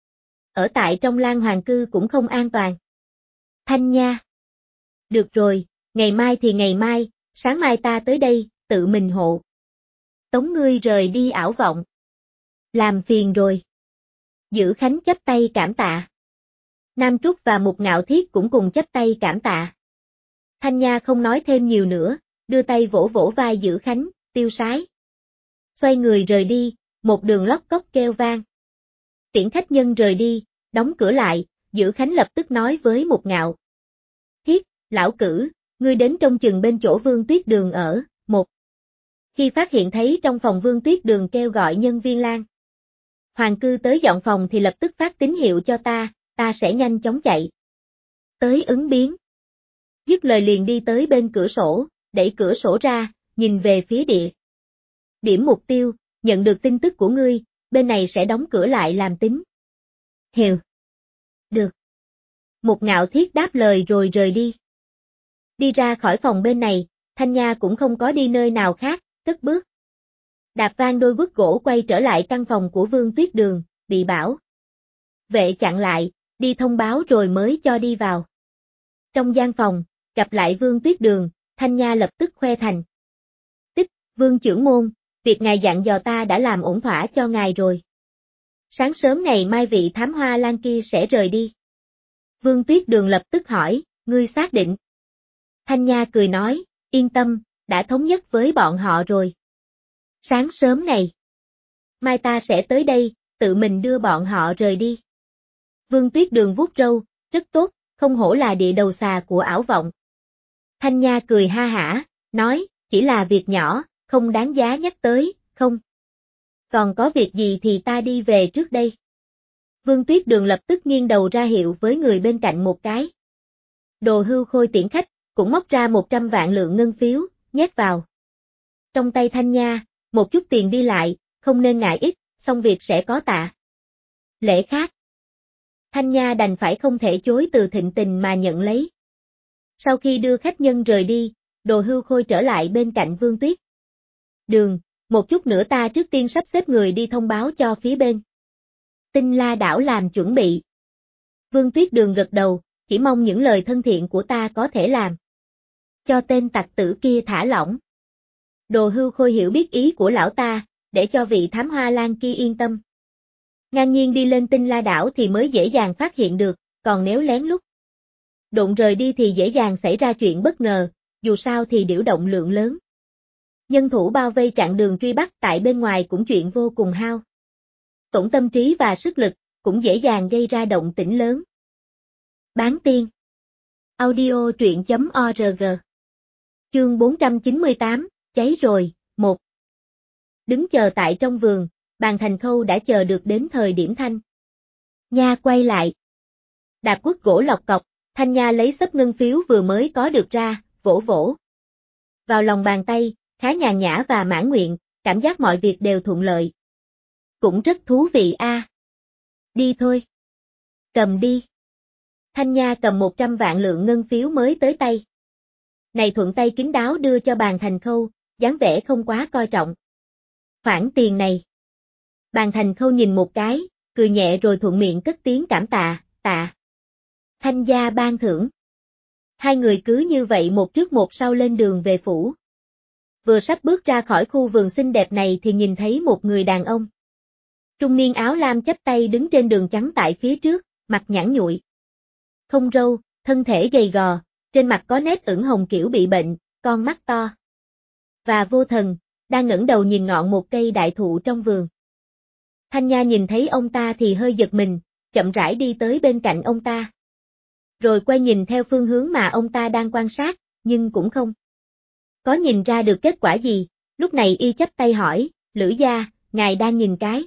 ở tại trong Lan Hoàng cư cũng không an toàn. Thanh Nha. Được rồi, ngày mai thì ngày mai, sáng mai ta tới đây, tự mình hộ tống ngươi rời đi ảo vọng. Làm phiền rồi. Giữ Khánh chắp tay cảm tạ. Nam Trúc và Mục Ngạo Thiết cũng cùng chắp tay cảm tạ. Thanh Nha không nói thêm nhiều nữa, đưa tay vỗ vỗ vai Giữ Khánh, tiêu sái. Xoay người rời đi, một đường lóc cóc kêu vang. Tiễn khách nhân rời đi, đóng cửa lại, Giữ Khánh lập tức nói với Mục Ngạo Thiết, lão cử, ngươi đến trông chừng bên chỗ Vương Tuyết Đường ở, một. Khi phát hiện thấy trong phòng Vương Tuyết Đường kêu gọi nhân viên Lan Hoàng cư tới dọn phòng thì lập tức phát tín hiệu cho ta sẽ nhanh chóng chạy tới ứng biến. Dứt lời liền đi tới bên cửa sổ, đẩy cửa sổ ra, nhìn về phía địa điểm mục tiêu, nhận được tin tức của ngươi, bên này sẽ đóng cửa lại làm tính. Hiều. Được. Một Ngạo Thiết đáp lời rồi rời đi. Đi ra khỏi phòng bên này, Thanh Nha cũng không có đi nơi nào khác, cất bước. Đạp vang đôi guốc gỗ quay trở lại căn phòng của Vương Tuyết Đường, bị bảo vệ chặn lại, đi thông báo rồi mới cho đi vào. Trong gian phòng, gặp lại Vương Tuyết Đường, Thanh Nha lập tức khoe thành. Tích, Vương trưởng môn, việc ngài dặn dò ta đã làm ổn thỏa cho ngài rồi. Sáng sớm ngày mai vị thám hoa lan kia sẽ rời đi. Vương Tuyết Đường lập tức hỏi, ngươi xác định? Thanh Nha cười nói, yên tâm, đã thống nhất với bọn họ rồi. Sáng sớm này, mai ta sẽ tới đây, tự mình đưa bọn họ rời đi. Vương Tuyết Đường vuốt râu, rất tốt, không hổ là địa đầu xà của ảo vọng. Thanh Nha cười ha hả, nói, chỉ là việc nhỏ, không đáng giá nhắc tới, không. Còn có việc gì thì ta đi về trước đây. Vương Tuyết Đường lập tức nghiêng đầu ra hiệu với người bên cạnh một cái. Đồ Hưu Khôi tiễn khách, cũng móc ra 100 vạn lượng ngân phiếu, nhét vào. Trong tay Thanh Nha, một chút tiền đi lại, không nên ngại ít, xong việc sẽ có tạ lễ khác. Thanh Nha đành phải không thể chối từ thịnh tình mà nhận lấy. Sau khi đưa khách nhân rời đi, Đồ Hưu Khôi trở lại bên cạnh Vương Tuyết Đường, một chút nữa ta trước tiên sắp xếp người đi thông báo cho phía bên Tinh La đảo làm chuẩn bị. Vương Tuyết Đường gật đầu, chỉ mong những lời thân thiện của ta có thể làm cho tên tặc tử kia thả lỏng. Đồ Hưu Khôi hiểu biết ý của lão ta, để cho vị thám hoa lan kia yên tâm. Ngang nhiên đi lên Tinh La đảo thì mới dễ dàng phát hiện được, còn nếu lén lút đụng rời đi thì dễ dàng xảy ra chuyện bất ngờ, dù sao thì điểu động lượng lớn. Nhân thủ bao vây chặn đường truy bắt tại bên ngoài cũng chuyện vô cùng hao tổn tâm trí và sức lực, cũng dễ dàng gây ra động tĩnh lớn. Bán tiên. Audio truyện.org. Chương 498, cháy rồi, 1. Đứng chờ tại trong vườn, Bàn Thành Khâu đã chờ được đến thời điểm Thanh Nha quay lại. Đạp guốc gỗ lọc cọc, Thanh Nha lấy xấp ngân phiếu vừa mới có được ra, vỗ vỗ vào lòng bàn tay, khá nhàn nhã và mãn nguyện, cảm giác mọi việc đều thuận lợi. Cũng rất thú vị a. Đi thôi. Cầm đi. Thanh Nha cầm 100 vạn lượng ngân phiếu mới tới tay. Này thuận tay kín đáo đưa cho Bàn Thành Khâu, dáng vẻ không quá coi trọng. Khoản tiền này. Bàn Thành Khâu nhìn một cái, cười nhẹ rồi thuận miệng cất tiếng cảm tạ, tạ. Thanh gia ban thưởng. Hai người cứ như vậy một trước một sau lên đường về phủ. Vừa sắp bước ra khỏi khu vườn xinh đẹp này thì nhìn thấy một người đàn ông. Trung niên áo lam chắp tay đứng trên đường trắng tại phía trước, mặt nhẵn nhụi. Không râu, thân thể gầy gò, trên mặt có nét ửng hồng kiểu bị bệnh, con mắt to. Và vô thần, đang ngẩng đầu nhìn ngọn một cây đại thụ trong vườn. Thanh Nha nhìn thấy ông ta thì hơi giật mình, chậm rãi đi tới bên cạnh ông ta. Rồi quay nhìn theo phương hướng mà ông ta đang quan sát, nhưng cũng không có nhìn ra được kết quả gì, lúc này y chắp tay hỏi, Lữ gia, ngài đang nhìn cái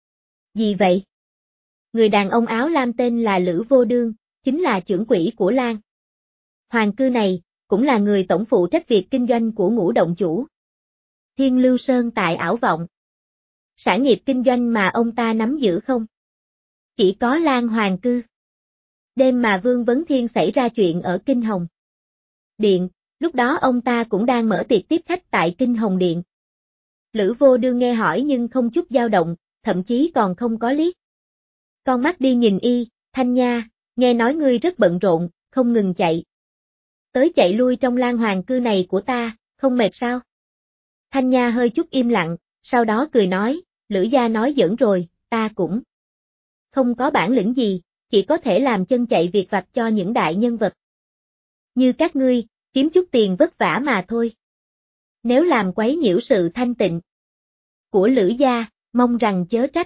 gì vậy? Người đàn ông áo lam tên là Lữ Vô Đương, chính là trưởng quỹ của Lan Hoàng cư này, cũng là người tổng phụ trách việc kinh doanh của Ngũ động chủ Thiên Lưu Sơn tại Ảo Vọng. Sản nghiệp kinh doanh mà ông ta nắm giữ không chỉ có Lan Hoàng cư. Đêm mà Vương Vấn Thiên xảy ra chuyện ở Kinh Hồng Điện, lúc đó ông ta cũng đang mở tiệc tiếp khách tại Kinh Hồng Điện. Lữ Vô Đương nghe hỏi nhưng không chút dao động, thậm chí còn không có liếc con mắt đi nhìn y, Thanh Nha, nghe nói ngươi rất bận rộn, không ngừng chạy tới chạy lui trong Lan Hoàng cư này của ta, không mệt sao? Thanh Nha hơi chút im lặng, sau đó cười nói, Lữ gia nói giỡn rồi, ta cũng không có bản lĩnh gì, chỉ có thể làm chân chạy việc vặt cho những đại nhân vật như các ngươi, kiếm chút tiền vất vả mà thôi. Nếu làm quấy nhiễu sự thanh tịnh của Lữ gia, mong rằng chớ trách.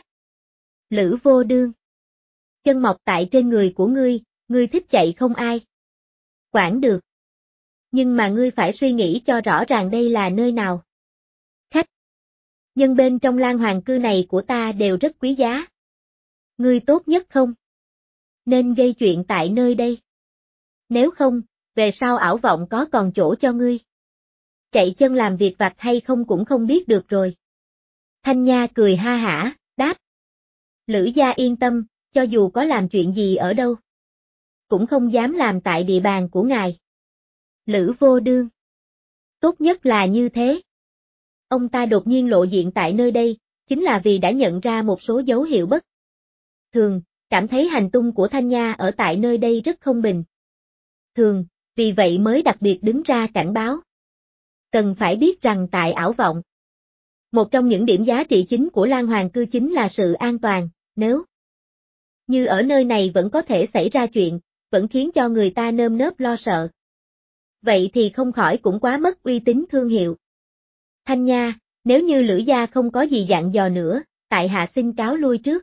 Lữ Vô Đương. Chân mọc tại trên người của ngươi thích chạy không ai quản được. Nhưng mà ngươi phải suy nghĩ cho rõ ràng đây là nơi nào. Khách nhân bên trong Lan Hoàng cư này của ta đều rất quý giá. Ngươi tốt nhất không nên gây chuyện tại nơi đây. Nếu không, về sau Ảo Vọng có còn chỗ cho ngươi chạy chân làm việc vặt hay không cũng không biết được rồi. Thanh Nha cười ha hả, đáp. Lữ gia yên tâm, cho dù có làm chuyện gì ở đâu cũng không dám làm tại địa bàn của ngài. Lữ Vô Đương. Tốt nhất là như thế. Ông ta đột nhiên lộ diện tại nơi đây, chính là vì đã nhận ra một số dấu hiệu bất thường, cảm thấy hành tung của Thanh Nha ở tại nơi đây rất không bình thường, vì vậy mới đặc biệt đứng ra cảnh báo. Cần phải biết rằng tại Ảo Vọng, một trong những điểm giá trị chính của Lan Hoàng cư chính là sự an toàn, nếu như ở nơi này vẫn có thể xảy ra chuyện, vẫn khiến cho người ta nơm nớp lo sợ. Vậy thì không khỏi cũng quá mất uy tín thương hiệu. Thanh Nha, nếu như Lữ gia không có gì dặn dò nữa, tại hạ xin cáo lui trước.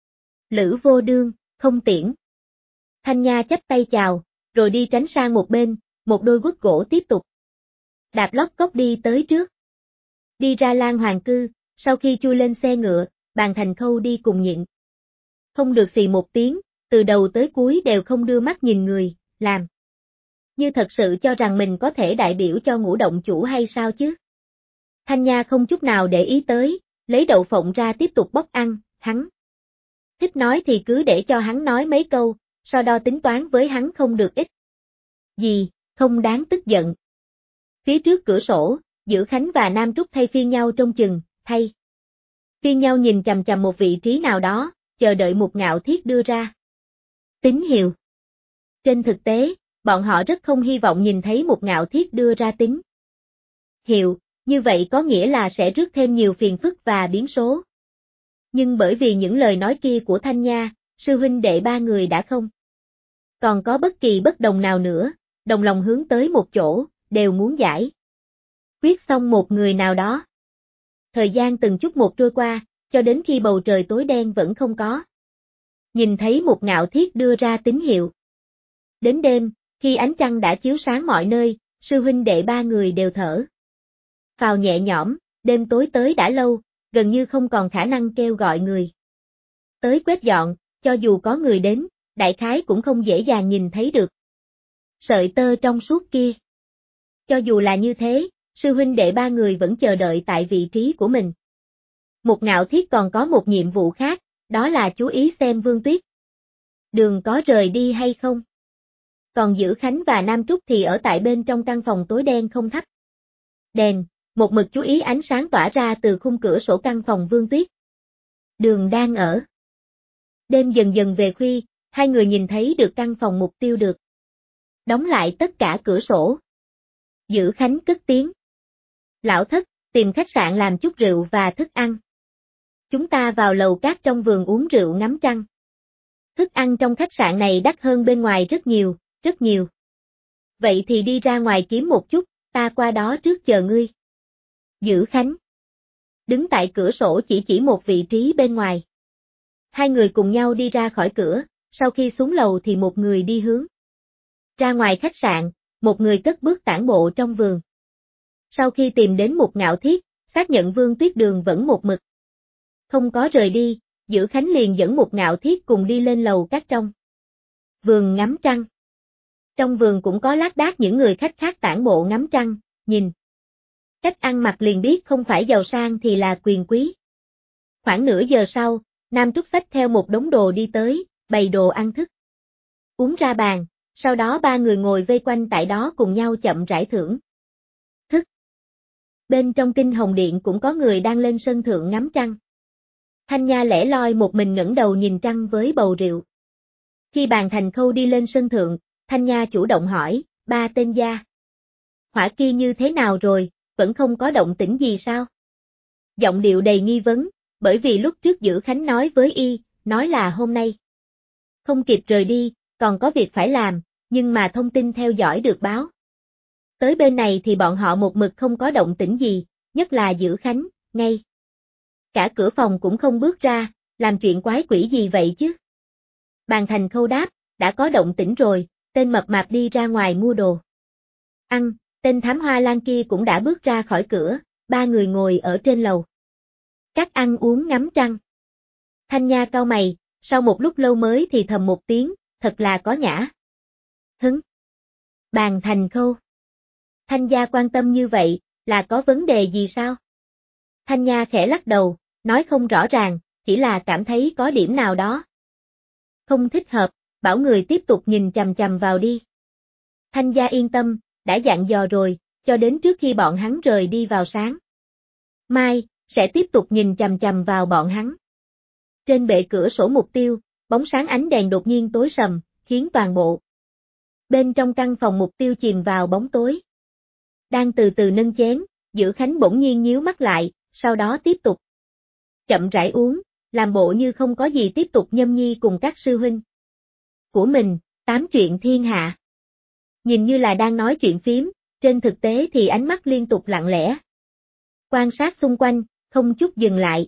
Lữ Vô Đương, không tiễn. Thanh Nha chắp tay chào, rồi đi tránh sang một bên, một đôi guốc gỗ tiếp tục đạp lóc cốc đi tới trước. Đi ra Lan Hoàng cư, sau khi chui lên xe ngựa, Bàn Thành Khâu đi cùng nhịn. Không được xì một tiếng, từ đầu tới cuối đều không đưa mắt nhìn người, làm như thật sự cho rằng mình có thể đại biểu cho Ngũ động chủ hay sao chứ. Thanh Nha không chút nào để ý tới, lấy đậu phộng ra tiếp tục bóc ăn, hắn thích nói thì cứ để cho hắn nói mấy câu, so đo tính toán với hắn không được ít gì, không đáng tức giận. Phía trước cửa sổ, Dữ Khánh và Nam Trúc thay phiên nhau trông chừng, thay phiên nhau nhìn chằm chằm một vị trí nào đó, chờ đợi Mục Ngạo Thiết đưa ra tín hiệu. Trên thực tế, bọn họ rất không hy vọng nhìn thấy Mục Ngạo Thiết đưa ra tín hiệu, như vậy có nghĩa là sẽ rước thêm nhiều phiền phức và biến số. Nhưng bởi vì những lời nói kia của Thanh Nha, sư huynh đệ ba người đã không còn có bất kỳ bất đồng nào nữa, đồng lòng hướng tới một chỗ, đều muốn giải quyết xong một người nào đó. Thời gian từng chút một trôi qua, cho đến khi bầu trời tối đen vẫn không có nhìn thấy Mục Ngạo Thiết đưa ra tín hiệu. Đến đêm, khi ánh trăng đã chiếu sáng mọi nơi, sư huynh đệ ba người đều thở phào nhẹ nhõm, đêm tối tới đã lâu, gần như không còn khả năng kêu gọi người tới quét dọn, cho dù có người đến, đại khái cũng không dễ dàng nhìn thấy được sợi tơ trong suốt kia. Cho dù là như thế, sư huynh đệ ba người vẫn chờ đợi tại vị trí của mình. Mục Ngạo Thiết còn có một nhiệm vụ khác, đó là chú ý xem Vương Tuyết Đường có rời đi hay không. Còn Dữ Khánh và Nam Trúc thì ở tại bên trong căn phòng tối đen không thắp đèn, một mực chú ý ánh sáng tỏa ra từ khung cửa sổ căn phòng Vương Tuyết Đường đang ở. Đêm dần dần về khuya, hai người nhìn thấy được căn phòng mục tiêu được đóng lại tất cả cửa sổ. Dữ Khánh cất tiếng. Lão thất, tìm khách sạn làm chút rượu và thức ăn. Chúng ta vào lầu cát trong vườn uống rượu ngắm trăng. Thức ăn trong khách sạn này đắt hơn bên ngoài rất nhiều, rất nhiều. Vậy thì đi ra ngoài kiếm một chút, ta qua đó trước chờ ngươi. Dữ Khánh đứng tại cửa sổ chỉ một vị trí bên ngoài. Hai người cùng nhau đi ra khỏi cửa, sau khi xuống lầu thì một người đi hướng ra ngoài khách sạn, một người cất bước tản bộ trong vườn. Sau khi tìm đến Mục Ngạo Thiết, xác nhận Vương Tuyết Đường vẫn một mực không có rời đi, Dữ Khánh liền dẫn Mục Ngạo Thiết cùng đi lên lầu các trong vườn ngắm trăng. Trong vườn cũng có lác đác những người khách khác tản bộ ngắm trăng, nhìn cách ăn mặc liền biết không phải giàu sang thì là quyền quý. Khoảng nửa giờ sau, Nam Trúc xách theo một đống đồ đi tới, bày đồ ăn thức uống ra bàn, sau đó ba người ngồi vây quanh tại đó cùng nhau chậm rãi thưởng thức. Bên trong Kinh Hồng Điện cũng có người đang lên sân thượng ngắm trăng. Thanh Nha lẻ loi một mình ngẩng đầu nhìn trăng với bầu rượu. Khi Bàn Thành Khâu đi lên sân thượng, Thanh Nha chủ động hỏi, ba tên gia hỏa kia như thế nào rồi, vẫn không có động tĩnh gì sao? Giọng điệu đầy nghi vấn, bởi vì lúc trước Dữ Khánh nói với y, nói là hôm nay không kịp rời đi, còn có việc phải làm, nhưng mà thông tin theo dõi được báo tới bên này thì bọn họ một mực không có động tĩnh gì, nhất là Dữ Khánh, ngay cả cửa phòng cũng không bước ra, làm chuyện quái quỷ gì vậy chứ? Bàn Thành Khâu đáp, đã có động tĩnh rồi, tên mập mạp đi ra ngoài mua đồ ăn, tên thám hoa lan kia cũng đã bước ra khỏi cửa, ba người ngồi ở trên lầu các ăn uống ngắm trăng. Thanh Nha cau mày, sau một lúc lâu mới thì thầm một tiếng, thật là có nhã hứng. Bàn Thành Khâu, Thanh gia quan tâm như vậy, là có vấn đề gì sao? Thanh Nha khẽ lắc đầu, nói không rõ ràng, chỉ là cảm thấy có điểm nào đó không thích hợp, bảo người tiếp tục nhìn chằm chằm vào đi. Thanh gia yên tâm, đã dặn dò rồi, cho đến trước khi bọn hắn rời đi vào sáng mai, sẽ tiếp tục nhìn chằm chằm vào bọn hắn. Trên bệ cửa sổ mục tiêu, bóng sáng ánh đèn đột nhiên tối sầm, khiến toàn bộ bên trong căn phòng mục tiêu chìm vào bóng tối. Đang từ từ nâng chén, Dữ Khánh bỗng nhiên nhíu mắt lại, sau đó tiếp tục chậm rãi uống, làm bộ như không có gì tiếp tục nhâm nhi cùng các sư huynh của mình, tám chuyện thiên hạ. Nhìn như là đang nói chuyện phím, trên thực tế thì ánh mắt liên tục lặng lẽ quan sát xung quanh, không chút dừng lại.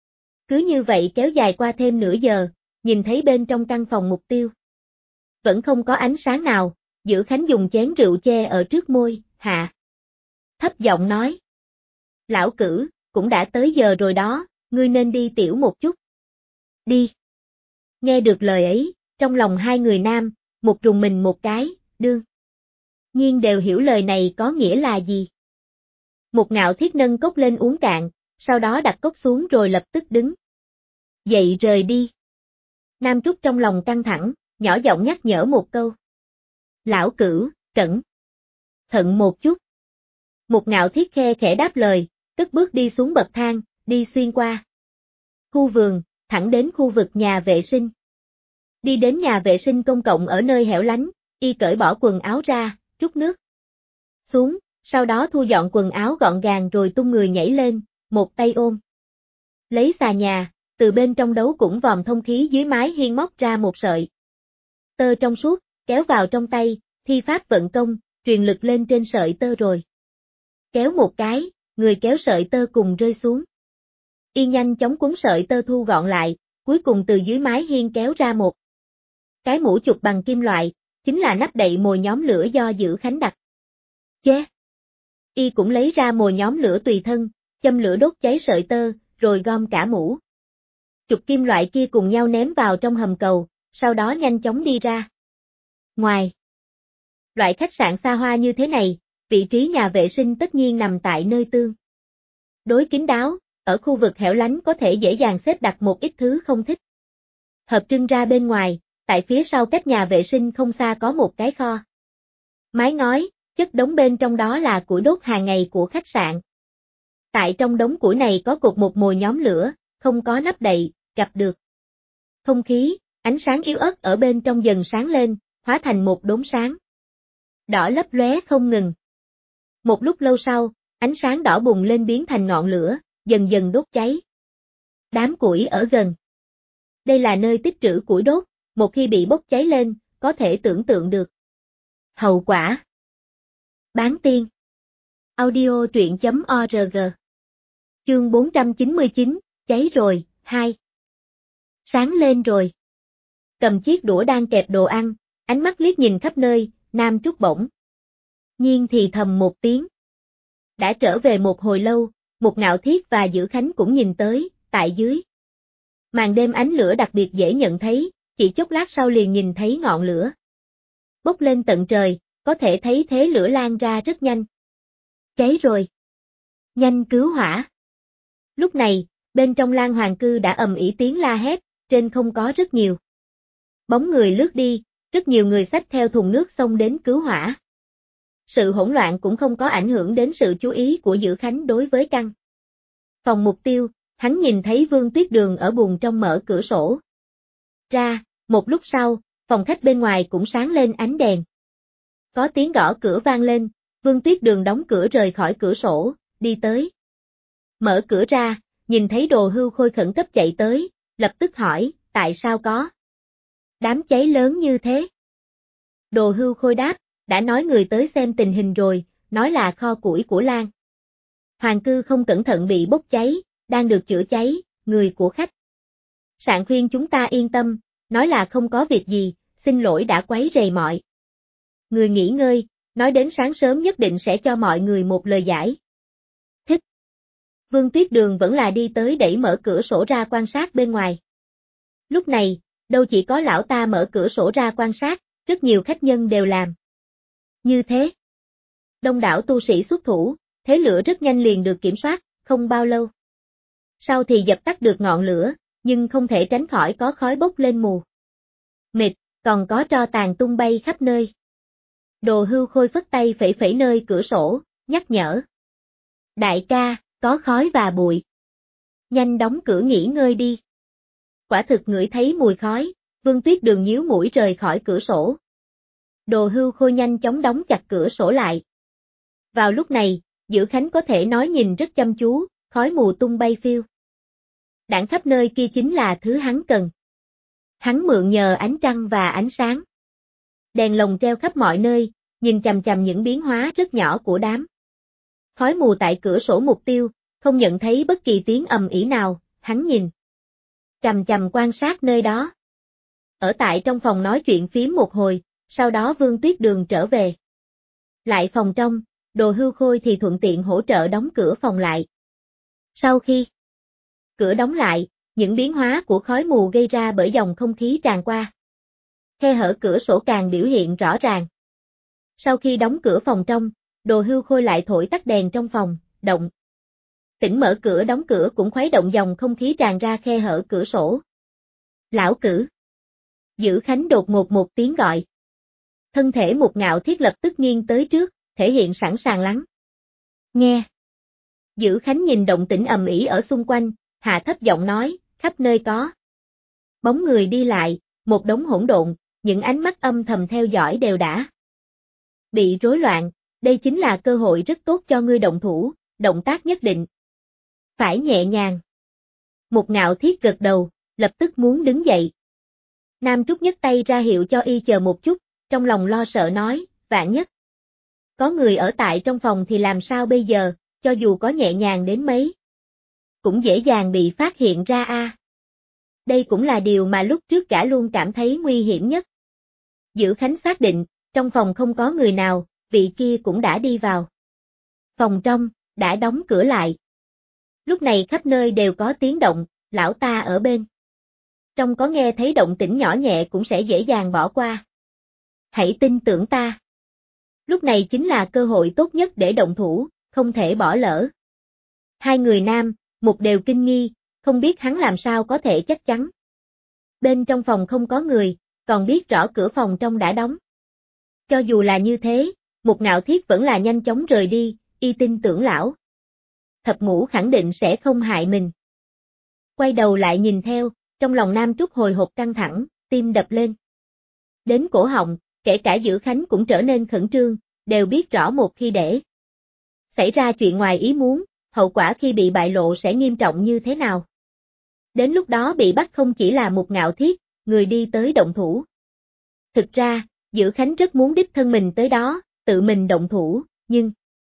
Cứ như vậy kéo dài qua thêm nửa giờ, nhìn thấy bên trong căn phòng mục tiêu vẫn không có ánh sáng nào, Dữ Khánh dùng chén rượu che ở trước môi, hạ thấp giọng nói. Lão Cử, cũng đã tới giờ rồi đó, ngươi nên đi tiểu một chút. Đi. Nghe được lời ấy, trong lòng hai người nam, một rùng mình một cái, đương nhiên đều hiểu lời này có nghĩa là gì. Một Ngạo Thiết nâng cốc lên uống cạn, sau đó đặt cốc xuống rồi lập tức đứng dậy rời đi. Nam Trúc trong lòng căng thẳng, nhỏ giọng nhắc nhở một câu. Lão Cửu, cẩn thận một chút. Một Ngạo Thiết khe khẽ đáp lời, cất bước đi xuống bậc thang, đi xuyên qua khu vườn, thẳng đến khu vực nhà vệ sinh. Đi đến nhà vệ sinh công cộng ở nơi hẻo lánh, y cởi bỏ quần áo ra, trút nước xuống, sau đó thu dọn quần áo gọn gàng rồi tung người nhảy lên, một tay ôm lấy xà nhà, từ bên trong đấu cũng vòm thông khí dưới mái hiên móc ra một sợi tơ trong suốt, kéo vào trong tay, thi pháp vận công, truyền lực lên trên sợi tơ rồi kéo một cái, người kéo sợi tơ cùng rơi xuống. Y nhanh chóng cuốn sợi tơ thu gọn lại, cuối cùng từ dưới mái hiên kéo ra một cái mũ chụp bằng kim loại, chính là nắp đậy mồi nhóm lửa do Dữ Khánh đặt. Chế! Y cũng lấy ra mồi nhóm lửa tùy thân, châm lửa đốt cháy sợi tơ, rồi gom cả mũ chụp kim loại kia cùng nhau ném vào trong hầm cầu, sau đó nhanh chóng đi ra ngoài. Loại khách sạn xa hoa như thế này, vị trí nhà vệ sinh tất nhiên nằm tại nơi tương đối kín đáo, ở khu vực hẻo lánh có thể dễ dàng xếp đặt một ít thứ không thích hợp trưng ra bên ngoài, tại phía sau cách nhà vệ sinh không xa có một cái kho mái ngói, chất đống bên trong đó là củi đốt hàng ngày của khách sạn. Tại trong đống củi này có cột một mồi nhóm lửa, không có nắp đậy, gặp được không khí, ánh sáng yếu ớt ở bên trong dần sáng lên, hóa thành một đốm sáng đỏ lấp lóe không ngừng. Một lúc lâu sau, ánh sáng đỏ bùng lên biến thành ngọn lửa, dần dần đốt cháy đám củi ở gần. Đây là nơi tích trữ củi đốt, một khi bị bốc cháy lên, có thể tưởng tượng được hậu quả. Bán tiên. Audio truyện.org. Chương 499, cháy rồi, 2. Sáng lên rồi. Cầm chiếc đũa đang kẹp đồ ăn, ánh mắt liếc nhìn khắp nơi, Nam Trúc bỗng nhiên thì thầm một tiếng. Đã trở về một hồi lâu, một Ngạo Thiết và Dữ Khánh cũng nhìn tới, tại dưới màn đêm ánh lửa đặc biệt dễ nhận thấy, chỉ chốc lát sau liền nhìn thấy ngọn lửa bốc lên tận trời, có thể thấy thế lửa lan ra rất nhanh. Cháy rồi. Nhanh cứu hỏa. Lúc này, bên trong Lan Hoàng cư đã ầm ĩ tiếng la hét, trên không có rất nhiều bóng người lướt đi, rất nhiều người xách theo thùng nước xông đến cứu hỏa. Sự hỗn loạn cũng không có ảnh hưởng đến sự chú ý của Dữ Khánh đối với căn phòng mục tiêu, hắn nhìn thấy Vương Tuyết Đường ở buồng trong mở cửa sổ ra, một lúc sau, phòng khách bên ngoài cũng sáng lên ánh đèn. Có tiếng gõ cửa vang lên, Vương Tuyết Đường đóng cửa rời khỏi cửa sổ, đi tới. Mở cửa ra, nhìn thấy Đồ Hưu Khôi khẩn cấp chạy tới, lập tức hỏi, tại sao có đám cháy lớn như thế? Đồ Hưu Khôi đáp, đã nói người tới xem tình hình rồi, nói là kho củi của Lan Hoàng cư không cẩn thận bị bốc cháy, đang được chữa cháy, người của khách sạn khuyên chúng ta yên tâm, nói là không có việc gì, xin lỗi đã quấy rầy mọi người nghỉ ngơi, nói đến sáng sớm nhất định sẽ cho mọi người một lời giải thích. Vương Tuyết Đường vẫn là đi tới đẩy mở cửa sổ ra quan sát bên ngoài. Lúc này, đâu chỉ có lão ta mở cửa sổ ra quan sát, rất nhiều khách nhân đều làm như thế. Đông đảo tu sĩ xuất thủ, thế lửa rất nhanh liền được kiểm soát, không bao lâu sau thì dập tắt được ngọn lửa, nhưng không thể tránh khỏi có khói bốc lên mù mịt, còn có tro tàn tung bay khắp nơi. Đồ Hưu Khôi phất tay phẩy phẩy nơi cửa sổ, nhắc nhở. Đại ca, có khói và bụi. Nhanh đóng cửa nghỉ ngơi đi. Quả thực ngửi thấy mùi khói, Vương Tuyết Đường nhíu mũi rời khỏi cửa sổ. Đồ Hưu Khôi nhanh chóng đóng chặt cửa sổ lại. Vào lúc này, Dữ Khánh có thể nói nhìn rất chăm chú, khói mù tung bay phiêu. Đảng khắp nơi kia chính là thứ hắn cần. Hắn mượn nhờ ánh trăng và ánh sáng. Đèn lồng treo khắp mọi nơi, nhìn chằm chằm những biến hóa rất nhỏ của đám. Khói mù tại cửa sổ mục tiêu, không nhận thấy bất kỳ tiếng ầm ĩ nào, hắn nhìn. Chằm chằm quan sát nơi đó. Ở tại trong phòng nói chuyện phím một hồi, sau đó Vương Tuyết Đường trở về. Lại phòng trong, Đồ Hưu Khôi thì thuận tiện hỗ trợ đóng cửa phòng lại. Sau khi cửa đóng lại, những biến hóa của khói mù gây ra bởi dòng không khí tràn qua. Khe hở cửa sổ càng biểu hiện rõ ràng. Sau khi đóng cửa phòng trong, Đồ Hưu Khôi lại thổi tắt đèn trong phòng, động. Tĩnh mở cửa đóng cửa cũng khuấy động dòng không khí tràn ra khe hở cửa sổ. Lão Cử. Dữ Khánh đột ngột một tiếng gọi. Thân thể Một Ngạo Thiết lập tức nghiêng tới trước, thể hiện sẵn sàng lắng. Nghe. Dữ Khánh nhìn động tĩnh ầm ĩ ở xung quanh, hạ thấp giọng nói, khắp nơi có bóng người đi lại, một đống hỗn độn, những ánh mắt âm thầm theo dõi đều đã bị rối loạn, đây chính là cơ hội rất tốt cho ngươi động thủ, động tác nhất định phải nhẹ nhàng. Một Ngạo Thiết gật đầu, lập tức muốn đứng dậy. Nam Trúc nhấc tay ra hiệu cho y chờ một chút, trong lòng lo sợ nói, vạn nhất có người ở tại trong phòng thì làm sao bây giờ, cho dù có nhẹ nhàng đến mấy cũng dễ dàng bị phát hiện ra a. Đây cũng là điều mà lúc trước gã luôn cảm thấy nguy hiểm nhất. Dữ Khánh xác định, trong phòng không có người nào, vị kia cũng đã đi vào. Phòng trong, đã đóng cửa lại. Lúc này khắp nơi đều có tiếng động, lão ta ở bên trong có nghe thấy động tĩnh nhỏ nhẹ cũng sẽ dễ dàng bỏ qua. Hãy tin tưởng ta. Lúc này chính là cơ hội tốt nhất để động thủ, không thể bỏ lỡ. Hai người nam, một đều kinh nghi, không biết hắn làm sao có thể chắc chắn. Bên trong phòng không có người, còn biết rõ cửa phòng trong đã đóng. Cho dù là như thế, Một Ngạo Thiết vẫn là nhanh chóng rời đi, y tin tưởng lão Thập Ngũ khẳng định sẽ không hại mình. Quay đầu lại nhìn theo, trong lòng Nam Trúc hồi hộp căng thẳng, tim đập lên. Đến cổ họng, kể cả Dữ Khánh cũng trở nên khẩn trương, đều biết rõ một khi để xảy ra chuyện ngoài ý muốn, hậu quả khi bị bại lộ sẽ nghiêm trọng như thế nào. Đến lúc đó bị bắt không chỉ là Một Ngạo Thiết, người đi tới động thủ. Thực ra, Dữ Khánh rất muốn đích thân mình tới đó, tự mình động thủ, nhưng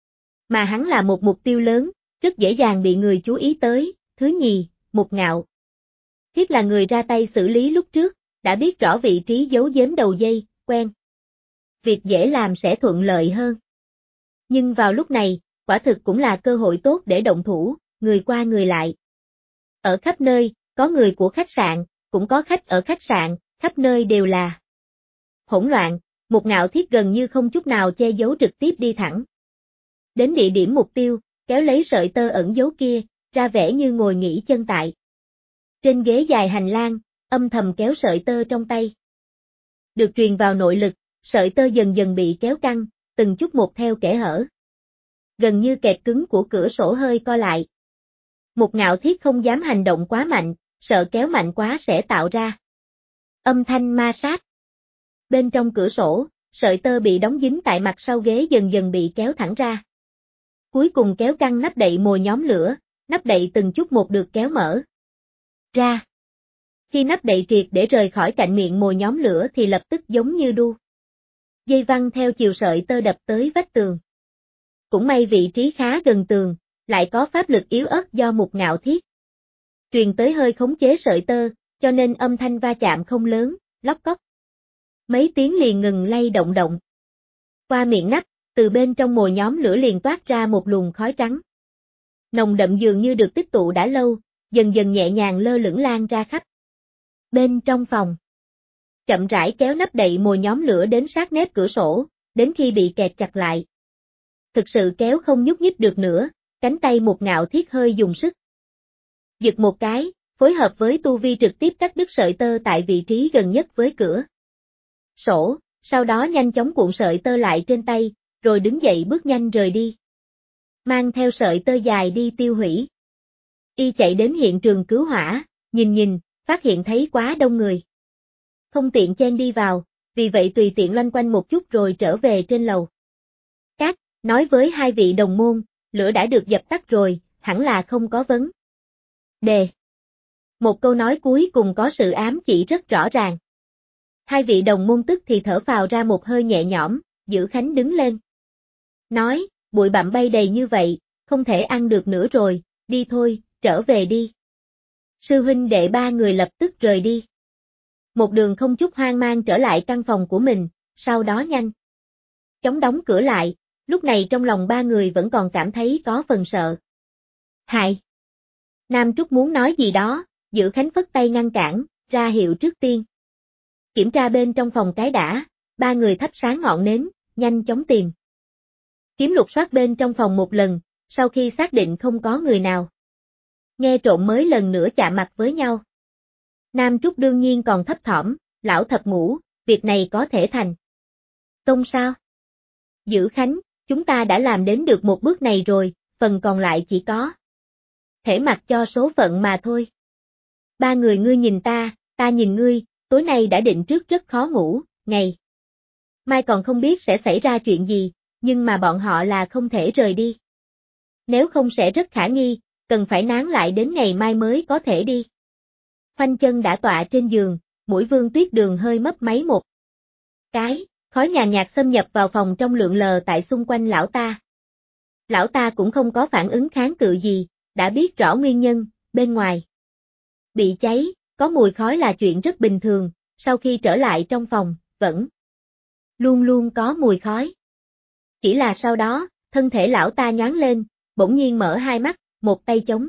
mà hắn là một mục tiêu lớn, rất dễ dàng bị người chú ý tới. Thứ nhì, Một Ngạo Thiết là người ra tay xử lý lúc trước, đã biết rõ vị trí giấu giếm đầu dây, quen. Việc dễ làm sẽ thuận lợi hơn. Nhưng vào lúc này, quả thực cũng là cơ hội tốt để động thủ, người qua người lại. Ở khắp nơi, có người của khách sạn, cũng có khách ở khách sạn, khắp nơi đều là hỗn loạn, Một Ngạo Thiết gần như không chút nào che giấu trực tiếp đi thẳng. Đến địa điểm mục tiêu, kéo lấy sợi tơ ẩn giấu kia, ra vẻ như ngồi nghỉ chân tại. Trên ghế dài hành lang, âm thầm kéo sợi tơ trong tay. Được truyền vào nội lực, sợi tơ dần dần bị kéo căng, từng chút một theo kẽ hở. Gần như kẹt cứng của cửa sổ hơi co lại. Một Ngạo Thiết không dám hành động quá mạnh, sợ kéo mạnh quá sẽ tạo ra âm thanh ma sát. Bên trong cửa sổ, sợi tơ bị đóng dính tại mặt sau ghế dần dần bị kéo thẳng ra. Cuối cùng kéo căng nắp đậy mồi nhóm lửa, nắp đậy từng chút một được kéo mở ra. Khi nắp đậy triệt để rời khỏi cạnh miệng mồi nhóm lửa thì lập tức giống như đu dây văng theo chiều sợi tơ đập tới vách tường. Cũng may vị trí khá gần tường, lại có pháp lực yếu ớt do Một Ngạo Thiết truyền tới hơi khống chế sợi tơ, cho nên âm thanh va chạm không lớn, lóc cóc. Mấy tiếng liền ngừng lay động động. Qua miệng nắp, từ bên trong mồi nhóm lửa liền toát ra một luồng khói trắng. Nồng đậm dường như được tích tụ đã lâu, dần dần nhẹ nhàng lơ lửng lan ra khắp bên trong phòng. Chậm rãi kéo nắp đậy mồi nhóm lửa đến sát mép cửa sổ, đến khi bị kẹt chặt lại. Thực sự kéo không nhúc nhích được nữa, cánh tay Một Ngạo Thiết hơi dùng sức. Giật một cái, phối hợp với tu vi trực tiếp cắt đứt sợi tơ tại vị trí gần nhất với cửa sổ, sau đó nhanh chóng cuộn sợi tơ lại trên tay, rồi đứng dậy bước nhanh rời đi. Mang theo sợi tơ dài đi tiêu hủy. Y chạy đến hiện trường cứu hỏa, nhìn, phát hiện thấy quá đông người. Không tiện chen đi vào, vì vậy tùy tiện loanh quanh một chút rồi trở về trên lầu. Các, nói với hai vị đồng môn, lửa đã được dập tắt rồi, hẳn là không có vấn đề. Một câu nói cuối cùng có sự ám chỉ rất rõ ràng. Hai vị đồng môn tức thì thở phào ra một hơi nhẹ nhõm, Dữ Khánh đứng lên. Nói, bụi bặm bay đầy như vậy, không thể ăn được nữa rồi, đi thôi, trở về đi. Sư huynh đệ ba người lập tức rời đi. Một đường không chút hoang mang trở lại căn phòng của mình, sau đó nhanh chóng đóng cửa lại, lúc này trong lòng ba người vẫn còn cảm thấy có phần sợ hãi. Nam Trúc muốn nói gì đó, Dữ Khánh phất tay ngăn cản, ra hiệu trước tiên. Kiểm tra bên trong phòng cái đã, ba người thắp sáng ngọn nến, nhanh chóng tìm kiếm lục soát bên trong phòng một lần, sau khi xác định không có người nào nghe trộm mới lần nữa chạm mặt với nhau. Nam Trúc đương nhiên còn thấp thỏm, lão thập ngũ, việc này có thể thành công sao? Dữ Khánh, chúng ta đã làm đến được một bước này rồi, phần còn lại chỉ có thể mặc cho số phận mà thôi. Ba người ngươi nhìn ta nhìn ngươi, tối nay đã định trước rất khó ngủ, ngày mai còn không biết sẽ xảy ra chuyện gì, nhưng mà bọn họ là không thể rời đi. Nếu không sẽ rất khả nghi, cần phải nán lại đến ngày mai mới có thể đi. Khoanh chân đã tọa trên giường, mũi Vương Tuyết Đường hơi mấp máy một cái, khói nhàn nhạt xâm nhập vào phòng trong lượn lờ tại xung quanh lão ta. Lão ta cũng không có phản ứng kháng cự gì, đã biết rõ nguyên nhân, bên ngoài bị cháy, có mùi khói là chuyện rất bình thường, sau khi trở lại trong phòng, vẫn luôn luôn có mùi khói. Chỉ là sau đó, thân thể lão ta nhoáng lên, bỗng nhiên mở hai mắt, một tay chống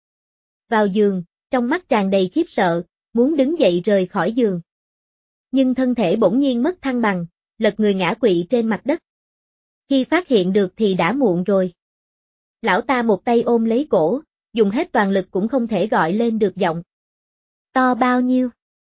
vào giường, trong mắt tràn đầy khiếp sợ, muốn đứng dậy rời khỏi giường. Nhưng thân thể bỗng nhiên mất thăng bằng, lật người ngã quỵ trên mặt đất. Khi phát hiện được thì đã muộn rồi. Lão ta một tay ôm lấy cổ, dùng hết toàn lực cũng không thể gọi lên được giọng to bao nhiêu.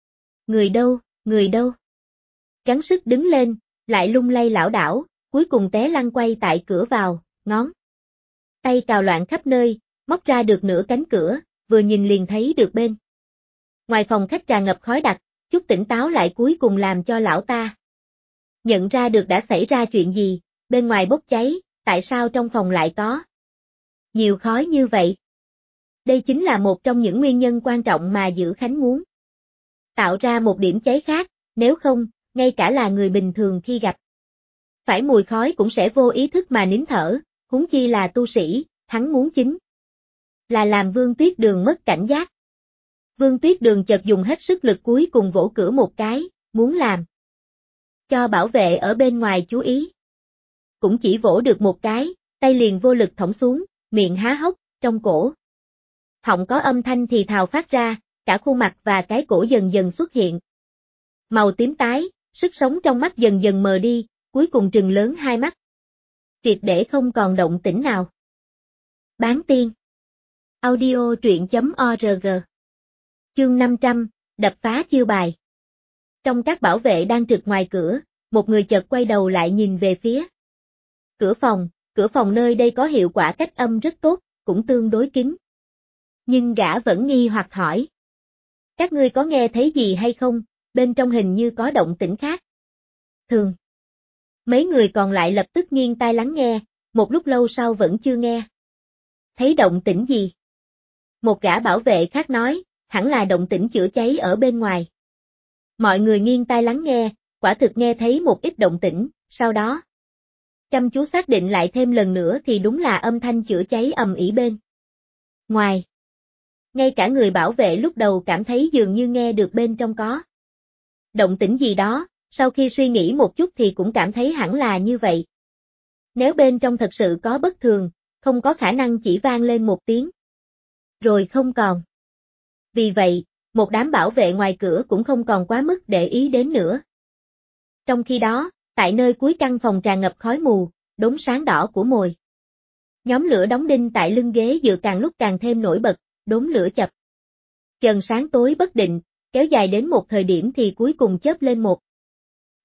Người đâu? Gắng sức đứng lên, lại lung lay lảo đảo, cuối cùng té lăn quay tại cửa vào, ngón tay cào loạn khắp nơi, móc ra được nửa cánh cửa, vừa nhìn liền thấy được bên ngoài phòng khách tràn ngập khói đặc, chút tỉnh táo lại cuối cùng làm cho lão ta nhận ra được đã xảy ra chuyện gì, bên ngoài bốc cháy, tại sao trong phòng lại có nhiều khói như vậy? Đây chính là một trong những nguyên nhân quan trọng mà Dữ Khánh muốn tạo ra một điểm cháy khác, nếu không, ngay cả là người bình thường khi gặp phải mùi khói cũng sẽ vô ý thức mà nín thở, huống chi là tu sĩ, hắn muốn chính là làm Vương Tuyết Đường mất cảnh giác. Vương Tuyết Đường chợt dùng hết sức lực cuối cùng vỗ cửa một cái, muốn làm cho bảo vệ ở bên ngoài chú ý. Cũng chỉ vỗ được một cái, tay liền vô lực thõng xuống, miệng há hốc, trong cổ họng có âm thanh thì thào phát ra, cả khuôn mặt và cái cổ dần dần xuất hiện màu tím tái, sức sống trong mắt dần dần mờ đi, cuối cùng trừng lớn hai mắt, triệt để không còn động tĩnh nào. Bán tiên. Audio truyện.org. Chương 500, đập phá chiêu bài. Trong các bảo vệ đang trực ngoài cửa, một người chợt quay đầu lại nhìn về phía cửa phòng nơi đây có hiệu quả cách âm rất tốt, cũng tương đối kín. Nhưng gã vẫn nghi hoặc hỏi. Các ngươi có nghe thấy gì hay không, bên trong hình như có động tĩnh khác. Thường. Mấy người còn lại lập tức nghiêng tai lắng nghe, một lúc lâu sau vẫn chưa nghe thấy động tĩnh gì. Một gã bảo vệ khác nói, hẳn là động tĩnh chữa cháy ở bên ngoài. Mọi người nghiêng tai lắng nghe, quả thực nghe thấy một ít động tĩnh, sau đó chăm chú xác định lại thêm lần nữa thì đúng là âm thanh chữa cháy ầm ĩ bên ngoài. Ngay cả người bảo vệ lúc đầu cảm thấy dường như nghe được bên trong có động tĩnh gì đó, sau khi suy nghĩ một chút thì cũng cảm thấy hẳn là như vậy. Nếu bên trong thật sự có bất thường, không có khả năng chỉ vang lên một tiếng rồi không còn. Vì vậy, một đám bảo vệ ngoài cửa cũng không còn quá mức để ý đến nữa. Trong khi đó, tại nơi cuối căn phòng tràn ngập khói mù, đốm sáng đỏ của mồi nhóm lửa đóng đinh tại lưng ghế dựa càng lúc càng thêm nổi bật, đốm lửa chập chờn sáng tối bất định, kéo dài đến một thời điểm thì cuối cùng chớp lên một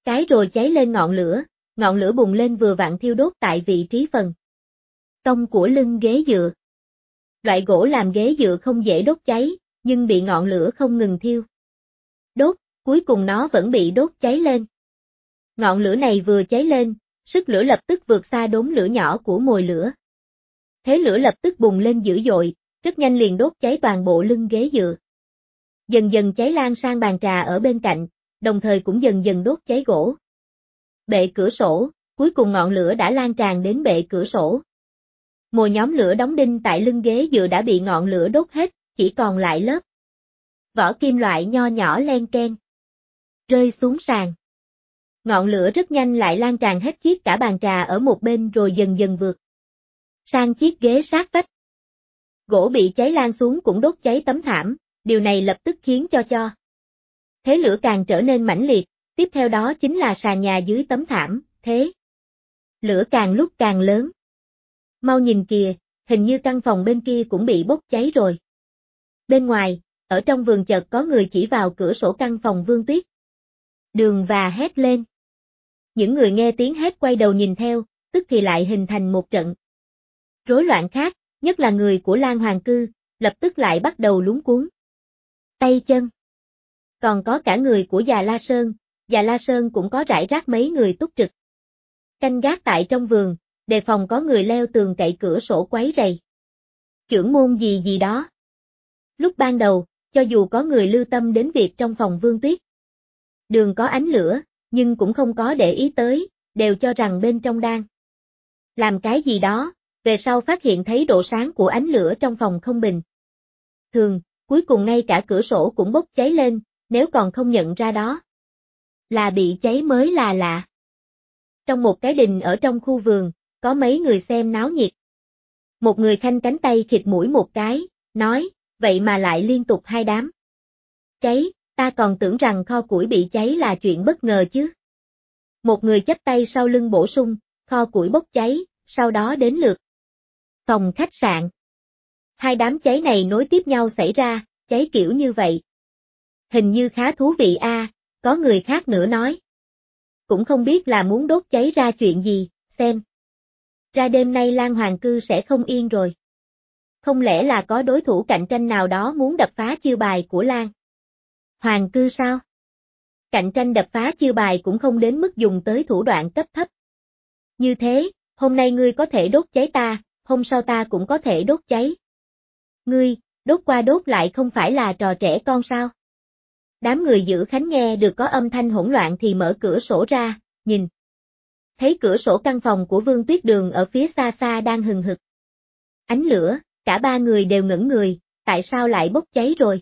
cái rồi cháy lên ngọn lửa bùng lên vừa vặn thiêu đốt tại vị trí phần cong của lưng ghế dựa. Loại gỗ làm ghế dựa không dễ đốt cháy, nhưng bị ngọn lửa không ngừng thiêu đốt, cuối cùng nó vẫn bị đốt cháy lên. Ngọn lửa này vừa cháy lên, sức lửa lập tức vượt xa đốm lửa nhỏ của mồi lửa. Thế lửa lập tức bùng lên dữ dội, rất nhanh liền đốt cháy toàn bộ lưng ghế dựa. Dần dần cháy lan sang bàn trà ở bên cạnh, đồng thời cũng dần dần đốt cháy gỗ. Bệ cửa sổ, cuối cùng ngọn lửa đã lan tràn đến bệ cửa sổ. Một nhóm lửa đóng đinh tại lưng ghế dựa đã bị ngọn lửa đốt hết, chỉ còn lại lớp vỏ kim loại nho nhỏ len keng rơi xuống sàn. Ngọn lửa rất nhanh lại lan tràn hết chiếc cả bàn trà ở một bên rồi dần dần vượt sang chiếc ghế sát vách. Gỗ bị cháy lan xuống cũng đốt cháy tấm thảm, điều này lập tức khiến cho thế lửa càng trở nên mãnh liệt, tiếp theo đó chính là sàn nhà dưới tấm thảm, thế lửa càng lúc càng lớn. Mau nhìn kìa, hình như căn phòng bên kia cũng bị bốc cháy rồi. Bên ngoài, ở trong vườn chợt có người chỉ vào cửa sổ căn phòng Vương Tuyết Đường và hét lên. Những người nghe tiếng hét quay đầu nhìn theo, tức thì lại hình thành một trận rối loạn khác, nhất là người của Lan Hoàng Cư, lập tức lại bắt đầu luống cuống tay chân. Còn có cả người của Già La Sơn cũng có rải rác mấy người túc trực canh gác tại trong vườn, đề phòng có người leo tường cậy cửa sổ quấy rầy. Chưởng môn gì đó. Lúc ban đầu, cho dù có người lưu tâm đến việc trong phòng Vương Tuyết Đường có ánh lửa, nhưng cũng không có để ý tới, đều cho rằng bên trong đang làm cái gì đó, về sau phát hiện thấy độ sáng của ánh lửa trong phòng không bình thường, cuối cùng ngay cả cửa sổ cũng bốc cháy lên, nếu còn không nhận ra đó là bị cháy mới là lạ. Trong một cái đình ở trong khu vườn, có mấy người xem náo nhiệt. Một người khanh cánh tay khịt mũi một cái, nói, vậy mà lại liên tục hai đám cháy, ta còn tưởng rằng kho củi bị cháy là chuyện bất ngờ chứ. Một người chắp tay sau lưng bổ sung, kho củi bốc cháy, sau đó đến lượt phòng khách sạn. Hai đám cháy này nối tiếp nhau xảy ra, cháy kiểu như vậy. Hình như khá thú vị a, có người khác nữa nói. Cũng không biết là muốn đốt cháy ra chuyện gì, xem. Ra đêm nay Lan Hoàng Cư sẽ không yên rồi. Không lẽ là có đối thủ cạnh tranh nào đó muốn đập phá chiêu bài của Lan Hoàng Cư sao? Cạnh tranh đập phá chiêu bài cũng không đến mức dùng tới thủ đoạn cấp thấp. Như thế, hôm nay ngươi có thể đốt cháy ta, hôm sau ta cũng có thể đốt cháy ngươi, đốt qua đốt lại không phải là trò trẻ con sao? Đám người giữ khánh nghe được có âm thanh hỗn loạn thì mở cửa sổ ra, nhìn. Thấy cửa sổ căn phòng của Vương Tuyết Đường ở phía xa xa đang hừng hực ánh lửa, cả ba người đều ngẩn người, tại sao lại bốc cháy rồi?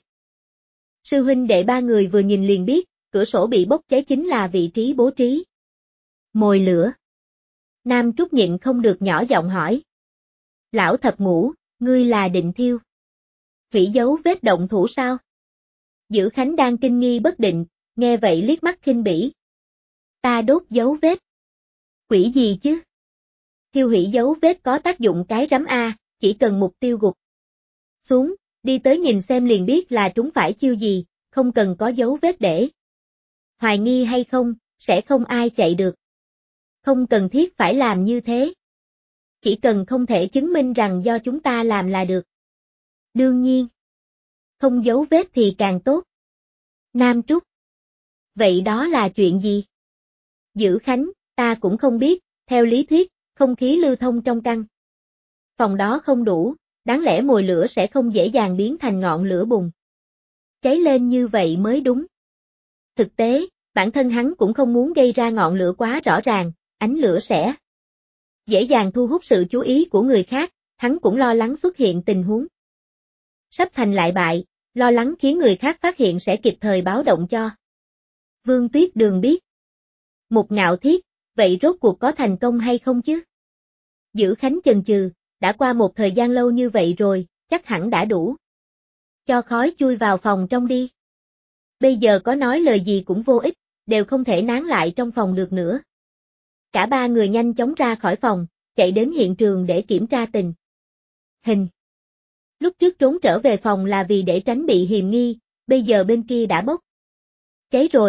Sư huynh đệ ba người vừa nhìn liền biết, cửa sổ bị bốc cháy chính là vị trí bố trí mồi lửa. Nam Trúc nhịn không được nhỏ giọng hỏi. Lão thập ngũ, ngươi là định thiêu hủy dấu vết động thủ sao? Giữ Khánh đang kinh nghi bất định, nghe vậy liếc mắt khinh bỉ. Ta đốt dấu vết. Quỷ gì chứ? Thiêu hủy dấu vết có tác dụng cái rắm a, chỉ cần mục tiêu gục xuống, đi tới nhìn xem liền biết là trúng phải chiêu gì, không cần có dấu vết để hoài nghi hay không, sẽ không ai chạy được. Không cần thiết phải làm như thế. Chỉ cần không thể chứng minh rằng do chúng ta làm là được. Đương nhiên. Không dấu vết thì càng tốt. Nam Trúc. Vậy đó là chuyện gì? Giữ Khánh, ta cũng không biết, theo lý thuyết, không khí lưu thông trong căn phòng đó không đủ, đáng lẽ mồi lửa sẽ không dễ dàng biến thành ngọn lửa bùng cháy lên như vậy mới đúng. Thực tế, bản thân hắn cũng không muốn gây ra ngọn lửa quá rõ ràng, ánh lửa sẽ dễ dàng thu hút sự chú ý của người khác, hắn cũng lo lắng xuất hiện tình huống sắp thành lại bại, lo lắng khiến người khác phát hiện sẽ kịp thời báo động cho Vương Tuyết Đường biết. Một Ngạo Thiết, vậy rốt cuộc có thành công hay không chứ? Giữ Khánh chần chừ, đã qua một thời gian lâu như vậy rồi, chắc hẳn đã đủ. Cho khói chui vào phòng trong đi. Bây giờ có nói lời gì cũng vô ích, đều không thể nán lại trong phòng được nữa. Cả ba người nhanh chóng ra khỏi phòng, chạy đến hiện trường để kiểm tra tình hình. Lúc trước trốn trở về phòng là vì để tránh bị hiềm nghi, bây giờ bên kia đã bốc cháy rồi,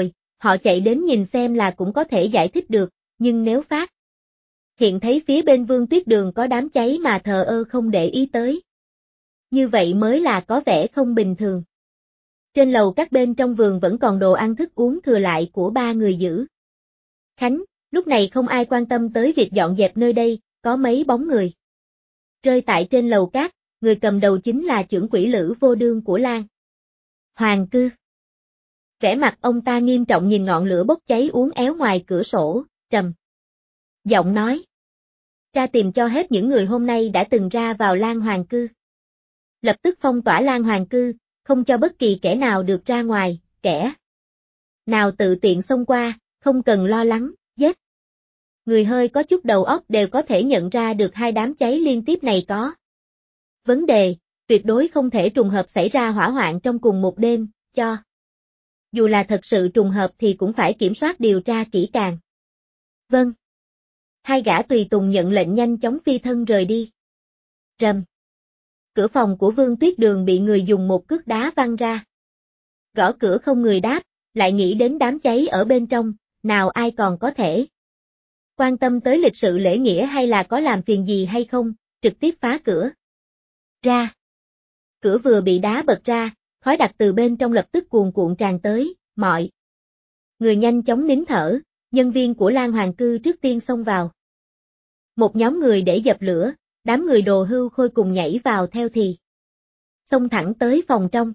Họ chạy đến nhìn xem là cũng có thể giải thích được, nhưng nếu phát hiện thấy phía bên Vương Tuyết Đường có đám cháy mà thờ ơ không để ý tới. Như vậy mới là có vẻ không bình thường. Trên lầu các bên trong vườn vẫn còn đồ ăn thức uống thừa lại của ba người giữ Khánh, lúc này không ai quan tâm tới việc dọn dẹp nơi đây, có mấy bóng người rơi tại trên lầu cát, người cầm đầu chính là chưởng quỷ Lữ Vô Đương của Lan Hoàng Cư. Vẻ mặt ông ta nghiêm trọng nhìn ngọn lửa bốc cháy uốn éo ngoài cửa sổ, trầm giọng nói: ra tìm cho hết những người hôm nay đã từng ra vào Lan Hoàng Cư. Lập tức phong tỏa Lan Hoàng Cư, không cho bất kỳ kẻ nào được ra ngoài, kẻ nào tự tiện xông qua, không cần lo lắng, giết. Người hơi có chút đầu óc đều có thể nhận ra được hai đám cháy liên tiếp này có vấn đề, tuyệt đối không thể trùng hợp xảy ra hỏa hoạn trong cùng một đêm, cho dù là thật sự trùng hợp thì cũng phải kiểm soát điều tra kỹ càng. Vâng. Hai gã tùy tùng nhận lệnh nhanh chóng phi thân rời đi. Rầm. Cửa phòng của Vương Tuyết Đường bị người dùng một cước đá văng ra. Gõ cửa không người đáp, lại nghĩ đến đám cháy ở bên trong, nào ai còn có thể quan tâm tới lịch sự lễ nghĩa hay là có làm phiền gì hay không, trực tiếp phá cửa ra. Cửa vừa bị đá bật ra, khói đặc từ bên trong lập tức cuồn cuộn tràn tới, mọi người nhanh chóng nín thở, nhân viên của Lan Hoàng Cư trước tiên xông vào. Một nhóm người để dập lửa, đám người Đồ Hưu Khôi cùng nhảy vào theo thì xông thẳng tới phòng trong.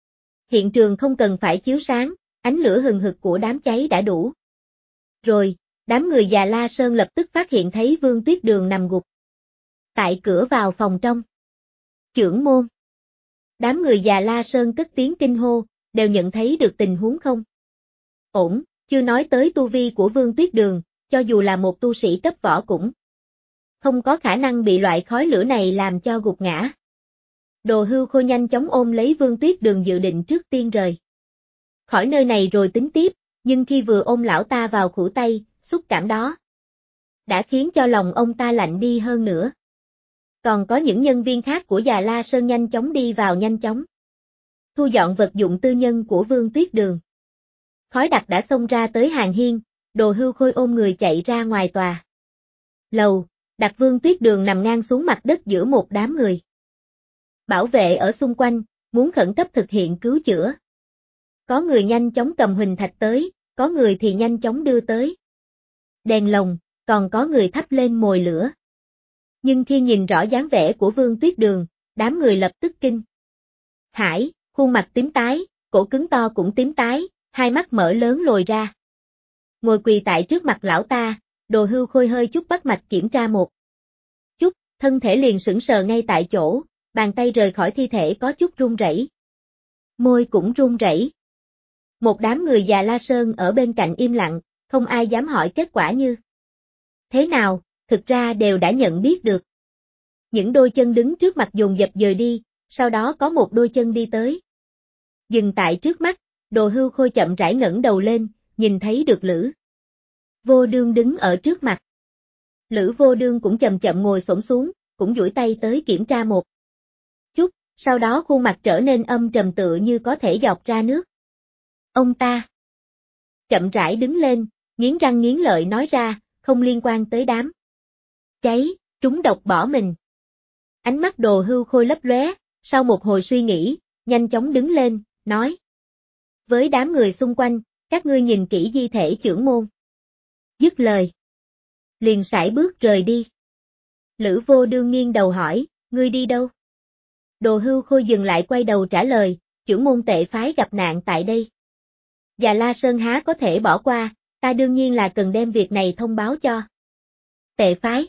Hiện trường không cần phải chiếu sáng, ánh lửa hừng hực của đám cháy đã đủ. Rồi, đám người Già La Sơn lập tức phát hiện thấy Vương Tuyết Đường nằm gục tại cửa vào phòng trong. Chưởng môn. Đám người Già La Sơn cất tiếng kinh hô, đều nhận thấy được tình huống không ổn, chưa nói tới tu vi của Vương Tuyết Đường, cho dù là một tu sĩ cấp võ cũng không có khả năng bị loại khói lửa này làm cho gục ngã. Đồ Hưu Khôi nhanh chóng ôm lấy Vương Tuyết Đường dự định trước tiên rời khỏi nơi này rồi tính tiếp, nhưng khi vừa ôm lão ta vào khuỷu tay, xúc cảm đó đã khiến cho lòng ông ta lạnh đi hơn nữa. Còn có những nhân viên khác của Già La Sơn nhanh chóng đi vào nhanh chóng thu dọn vật dụng tư nhân của Vương Tuyết Đường. Khói đặc đã xông ra tới hàng hiên, Đồ Hưu Khôi ôm người chạy ra ngoài tòa lầu, đặt Vương Tuyết Đường nằm ngang xuống mặt đất giữa một đám người bảo vệ ở xung quanh, muốn khẩn cấp thực hiện cứu chữa. Có người nhanh chóng cầm huỳnh thạch tới, có người thì nhanh chóng đưa tới đèn lồng, còn có người thắp lên mồi lửa. Nhưng khi nhìn rõ dáng vẻ của Vương Tuyết Đường, đám người lập tức kinh hãi, khuôn mặt tím tái, cổ cứng to cũng tím tái, hai mắt mở lớn lồi ra. Ngồi quỳ tại trước mặt lão ta, Đồ Hưu Khôi hơi chút bắt mạch kiểm tra một chút, thân thể liền sững sờ ngay tại chỗ, bàn tay rời khỏi thi thể có chút run rẩy. Môi cũng run rẩy. Một đám người Già La Sơn ở bên cạnh im lặng, không ai dám hỏi kết quả như thế nào, thực ra đều đã nhận biết được. Những đôi chân đứng trước mặt dồn dập dời đi, sau đó có một đôi chân đi tới. Dừng tại trước mắt, Đồ Hưu Khôi chậm rãi ngẩng đầu lên, nhìn thấy được Lữ Vô Đương đứng ở trước mặt. Lữ Vô Đương cũng chậm chậm ngồi xổm xuống, cũng duỗi tay tới kiểm tra một chút, sau đó khuôn mặt trở nên âm trầm tựa như có thể giọt ra nước. Ông ta chậm rãi đứng lên, nghiến răng nghiến lợi nói ra, không liên quan tới đám cháy, trúng độc bỏ mình. Ánh mắt Đồ Hưu Khôi lấp lóe, sau một hồi suy nghĩ, nhanh chóng đứng lên, nói với đám người xung quanh, các ngươi nhìn kỹ di thể chưởng môn. Dứt lời, liền sải bước rời đi. Lữ Vô Đương nghiêng đầu hỏi, ngươi đi đâu? Đồ Hưu Khôi dừng lại quay đầu trả lời, chưởng môn tệ phái gặp nạn tại đây. Già La Sơn há có thể bỏ qua, ta đương nhiên là cần đem việc này thông báo cho tệ phái.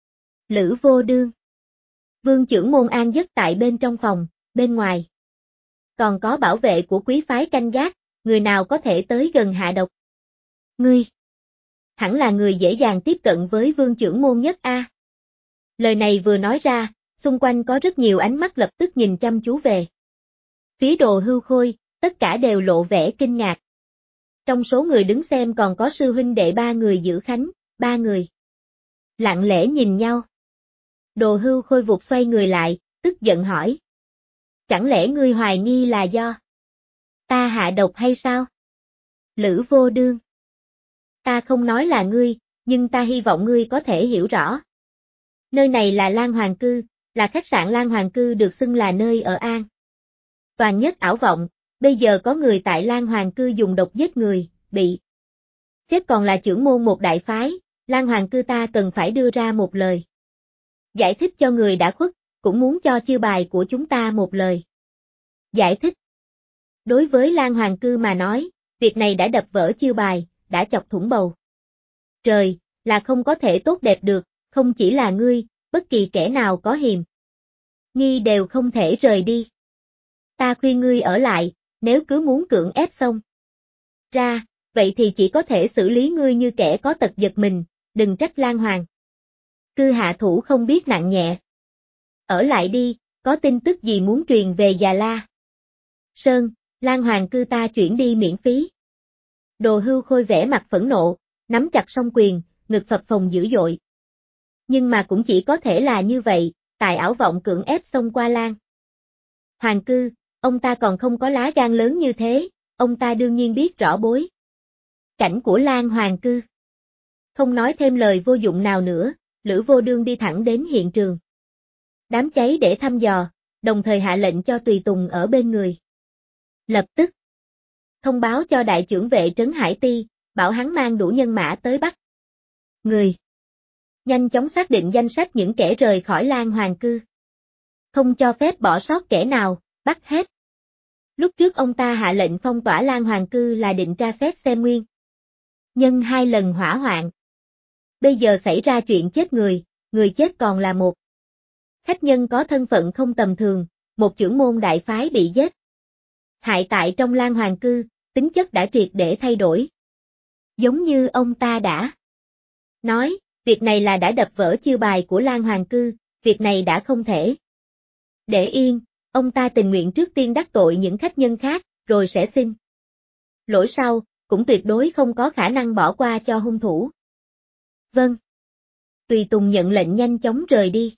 Lữ Vô Đương. Vương chưởng môn an giấc tại bên trong phòng, bên ngoài còn có bảo vệ của quý phái canh gác, người nào có thể tới gần hạ độc. Ngươi hẳn là người dễ dàng tiếp cận với Vương chưởng môn nhất a. Lời này vừa nói ra, xung quanh có rất nhiều ánh mắt lập tức nhìn chăm chú về phía Đồ Hưu Khôi, tất cả đều lộ vẻ kinh ngạc. Trong số người đứng xem còn có sư huynh đệ ba người giữ Khánh, ba người lặng lẽ nhìn nhau. Đồ Hưu Khôi vụt xoay người lại, tức giận hỏi. Chẳng lẽ ngươi hoài nghi là do ta hạ độc hay sao? Lữ Vô Đương. Ta không nói là ngươi, nhưng ta hy vọng ngươi có thể hiểu rõ. Nơi này là Lan Hoàng Cư, là khách sạn Lan Hoàng Cư được xưng là nơi ở an toàn nhất ảo vọng, bây giờ có người tại Lan Hoàng Cư dùng độc giết người, bị chết còn là trưởng môn một đại phái, Lan Hoàng Cư ta cần phải đưa ra một lời giải thích cho người đã khuất, cũng muốn cho chiêu bài của chúng ta một lời giải thích. Đối với Lan Hoàng Cư mà nói, việc này đã đập vỡ chiêu bài, đã chọc thủng bầu trời, là không có thể tốt đẹp được, không chỉ là ngươi, bất kỳ kẻ nào có hiềm nghi đều không thể rời đi. Ta khuyên ngươi ở lại, nếu cứ muốn cưỡng ép xong ra, vậy thì chỉ có thể xử lý ngươi như kẻ có tật giật mình, đừng trách Lan Hoàng Cư hạ thủ không biết nặng nhẹ. Ở lại đi, có tin tức gì muốn truyền về Già La Sơn, Lan Hoàng Cư ta chuyển đi miễn phí. Đồ Hưu Khôi vẻ mặt phẫn nộ, nắm chặt song quyền, ngực phập phồng dữ dội. Nhưng mà cũng chỉ có thể là như vậy, tại ảo vọng cưỡng ép xông qua Lan Hoàng Cư, ông ta còn không có lá gan lớn như thế, ông ta đương nhiên biết rõ bối cảnh của Lan Hoàng Cư. Không nói thêm lời vô dụng nào nữa, Lữ Vô Đương đi thẳng đến hiện trường đám cháy để thăm dò, đồng thời hạ lệnh cho tùy tùng ở bên người. Lập tức thông báo cho đại trưởng vệ Trấn Hải Ti, bảo hắn mang đủ nhân mã tới bắt người. Nhanh chóng xác định danh sách những kẻ rời khỏi Lan Hoàng Cư. Không cho phép bỏ sót kẻ nào, bắt hết. Lúc trước ông ta hạ lệnh phong tỏa Lan Hoàng Cư là định tra xét xem nguyên nhân 2 lần hỏa hoạn. Bây giờ xảy ra chuyện chết người chết còn là một khách nhân có thân phận không tầm thường, một trưởng môn đại phái bị giết hại tại trong Lan Hoàng Cư, tính chất đã triệt để thay đổi. Giống như ông ta đã nói, việc này là đã đập vỡ chiêu bài của Lan Hoàng Cư, việc này đã không thể để yên, ông ta tình nguyện trước tiên đắc tội những khách nhân khác, rồi sẽ xin lỗi sau, cũng tuyệt đối không có khả năng bỏ qua cho hung thủ. Vâng. Tùy tùng nhận lệnh nhanh chóng rời đi.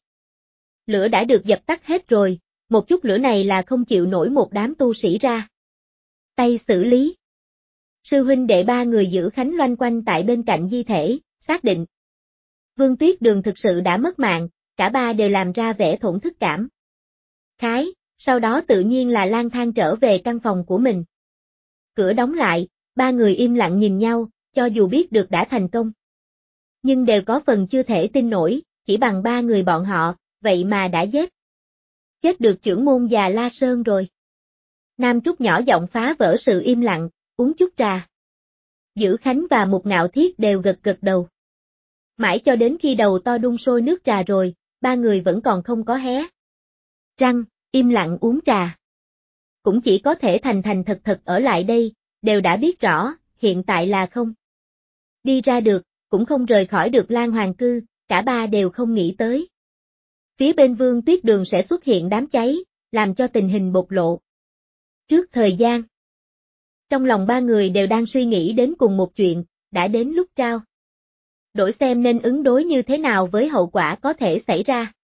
Lửa đã được dập tắt hết rồi, một chút lửa này là không chịu nổi một đám tu sĩ ra tay xử lý. Sư huynh đệ 3 người giữ khánh loanh quanh tại bên cạnh di thể, xác định Vương Tuyết Đường thực sự đã mất mạng, cả ba đều làm ra vẻ thổn thức cảm khái, sau đó tự nhiên là lang thang trở về căn phòng của mình. Cửa đóng lại, 3 người im lặng nhìn nhau, cho dù biết được đã thành công, nhưng đều có phần chưa thể tin nổi, chỉ bằng 3 người bọn họ, vậy mà đã chết được trưởng môn Già La Sơn rồi. Nam Trúc nhỏ giọng phá vỡ sự im lặng, uống chút trà. Giữ Khánh và Mục Ngạo Thiết đều gật gật đầu. Mãi cho đến khi đầu to đun sôi nước trà rồi, 3 người vẫn còn không có hé răng, im lặng uống trà. Cũng chỉ có thể thành thành thật thật ở lại đây, đều đã biết rõ, hiện tại là không đi ra được, cũng không rời khỏi được Lan Hoàng Cư, cả ba đều không nghĩ tới. Phía bên Vương Tuyết Đường sẽ xuất hiện đám cháy, làm cho tình hình bộc lộ trước thời gian. Trong lòng 3 người đều đang suy nghĩ đến cùng một chuyện, đã đến lúc trao đổi xem nên ứng đối như thế nào với hậu quả có thể xảy ra.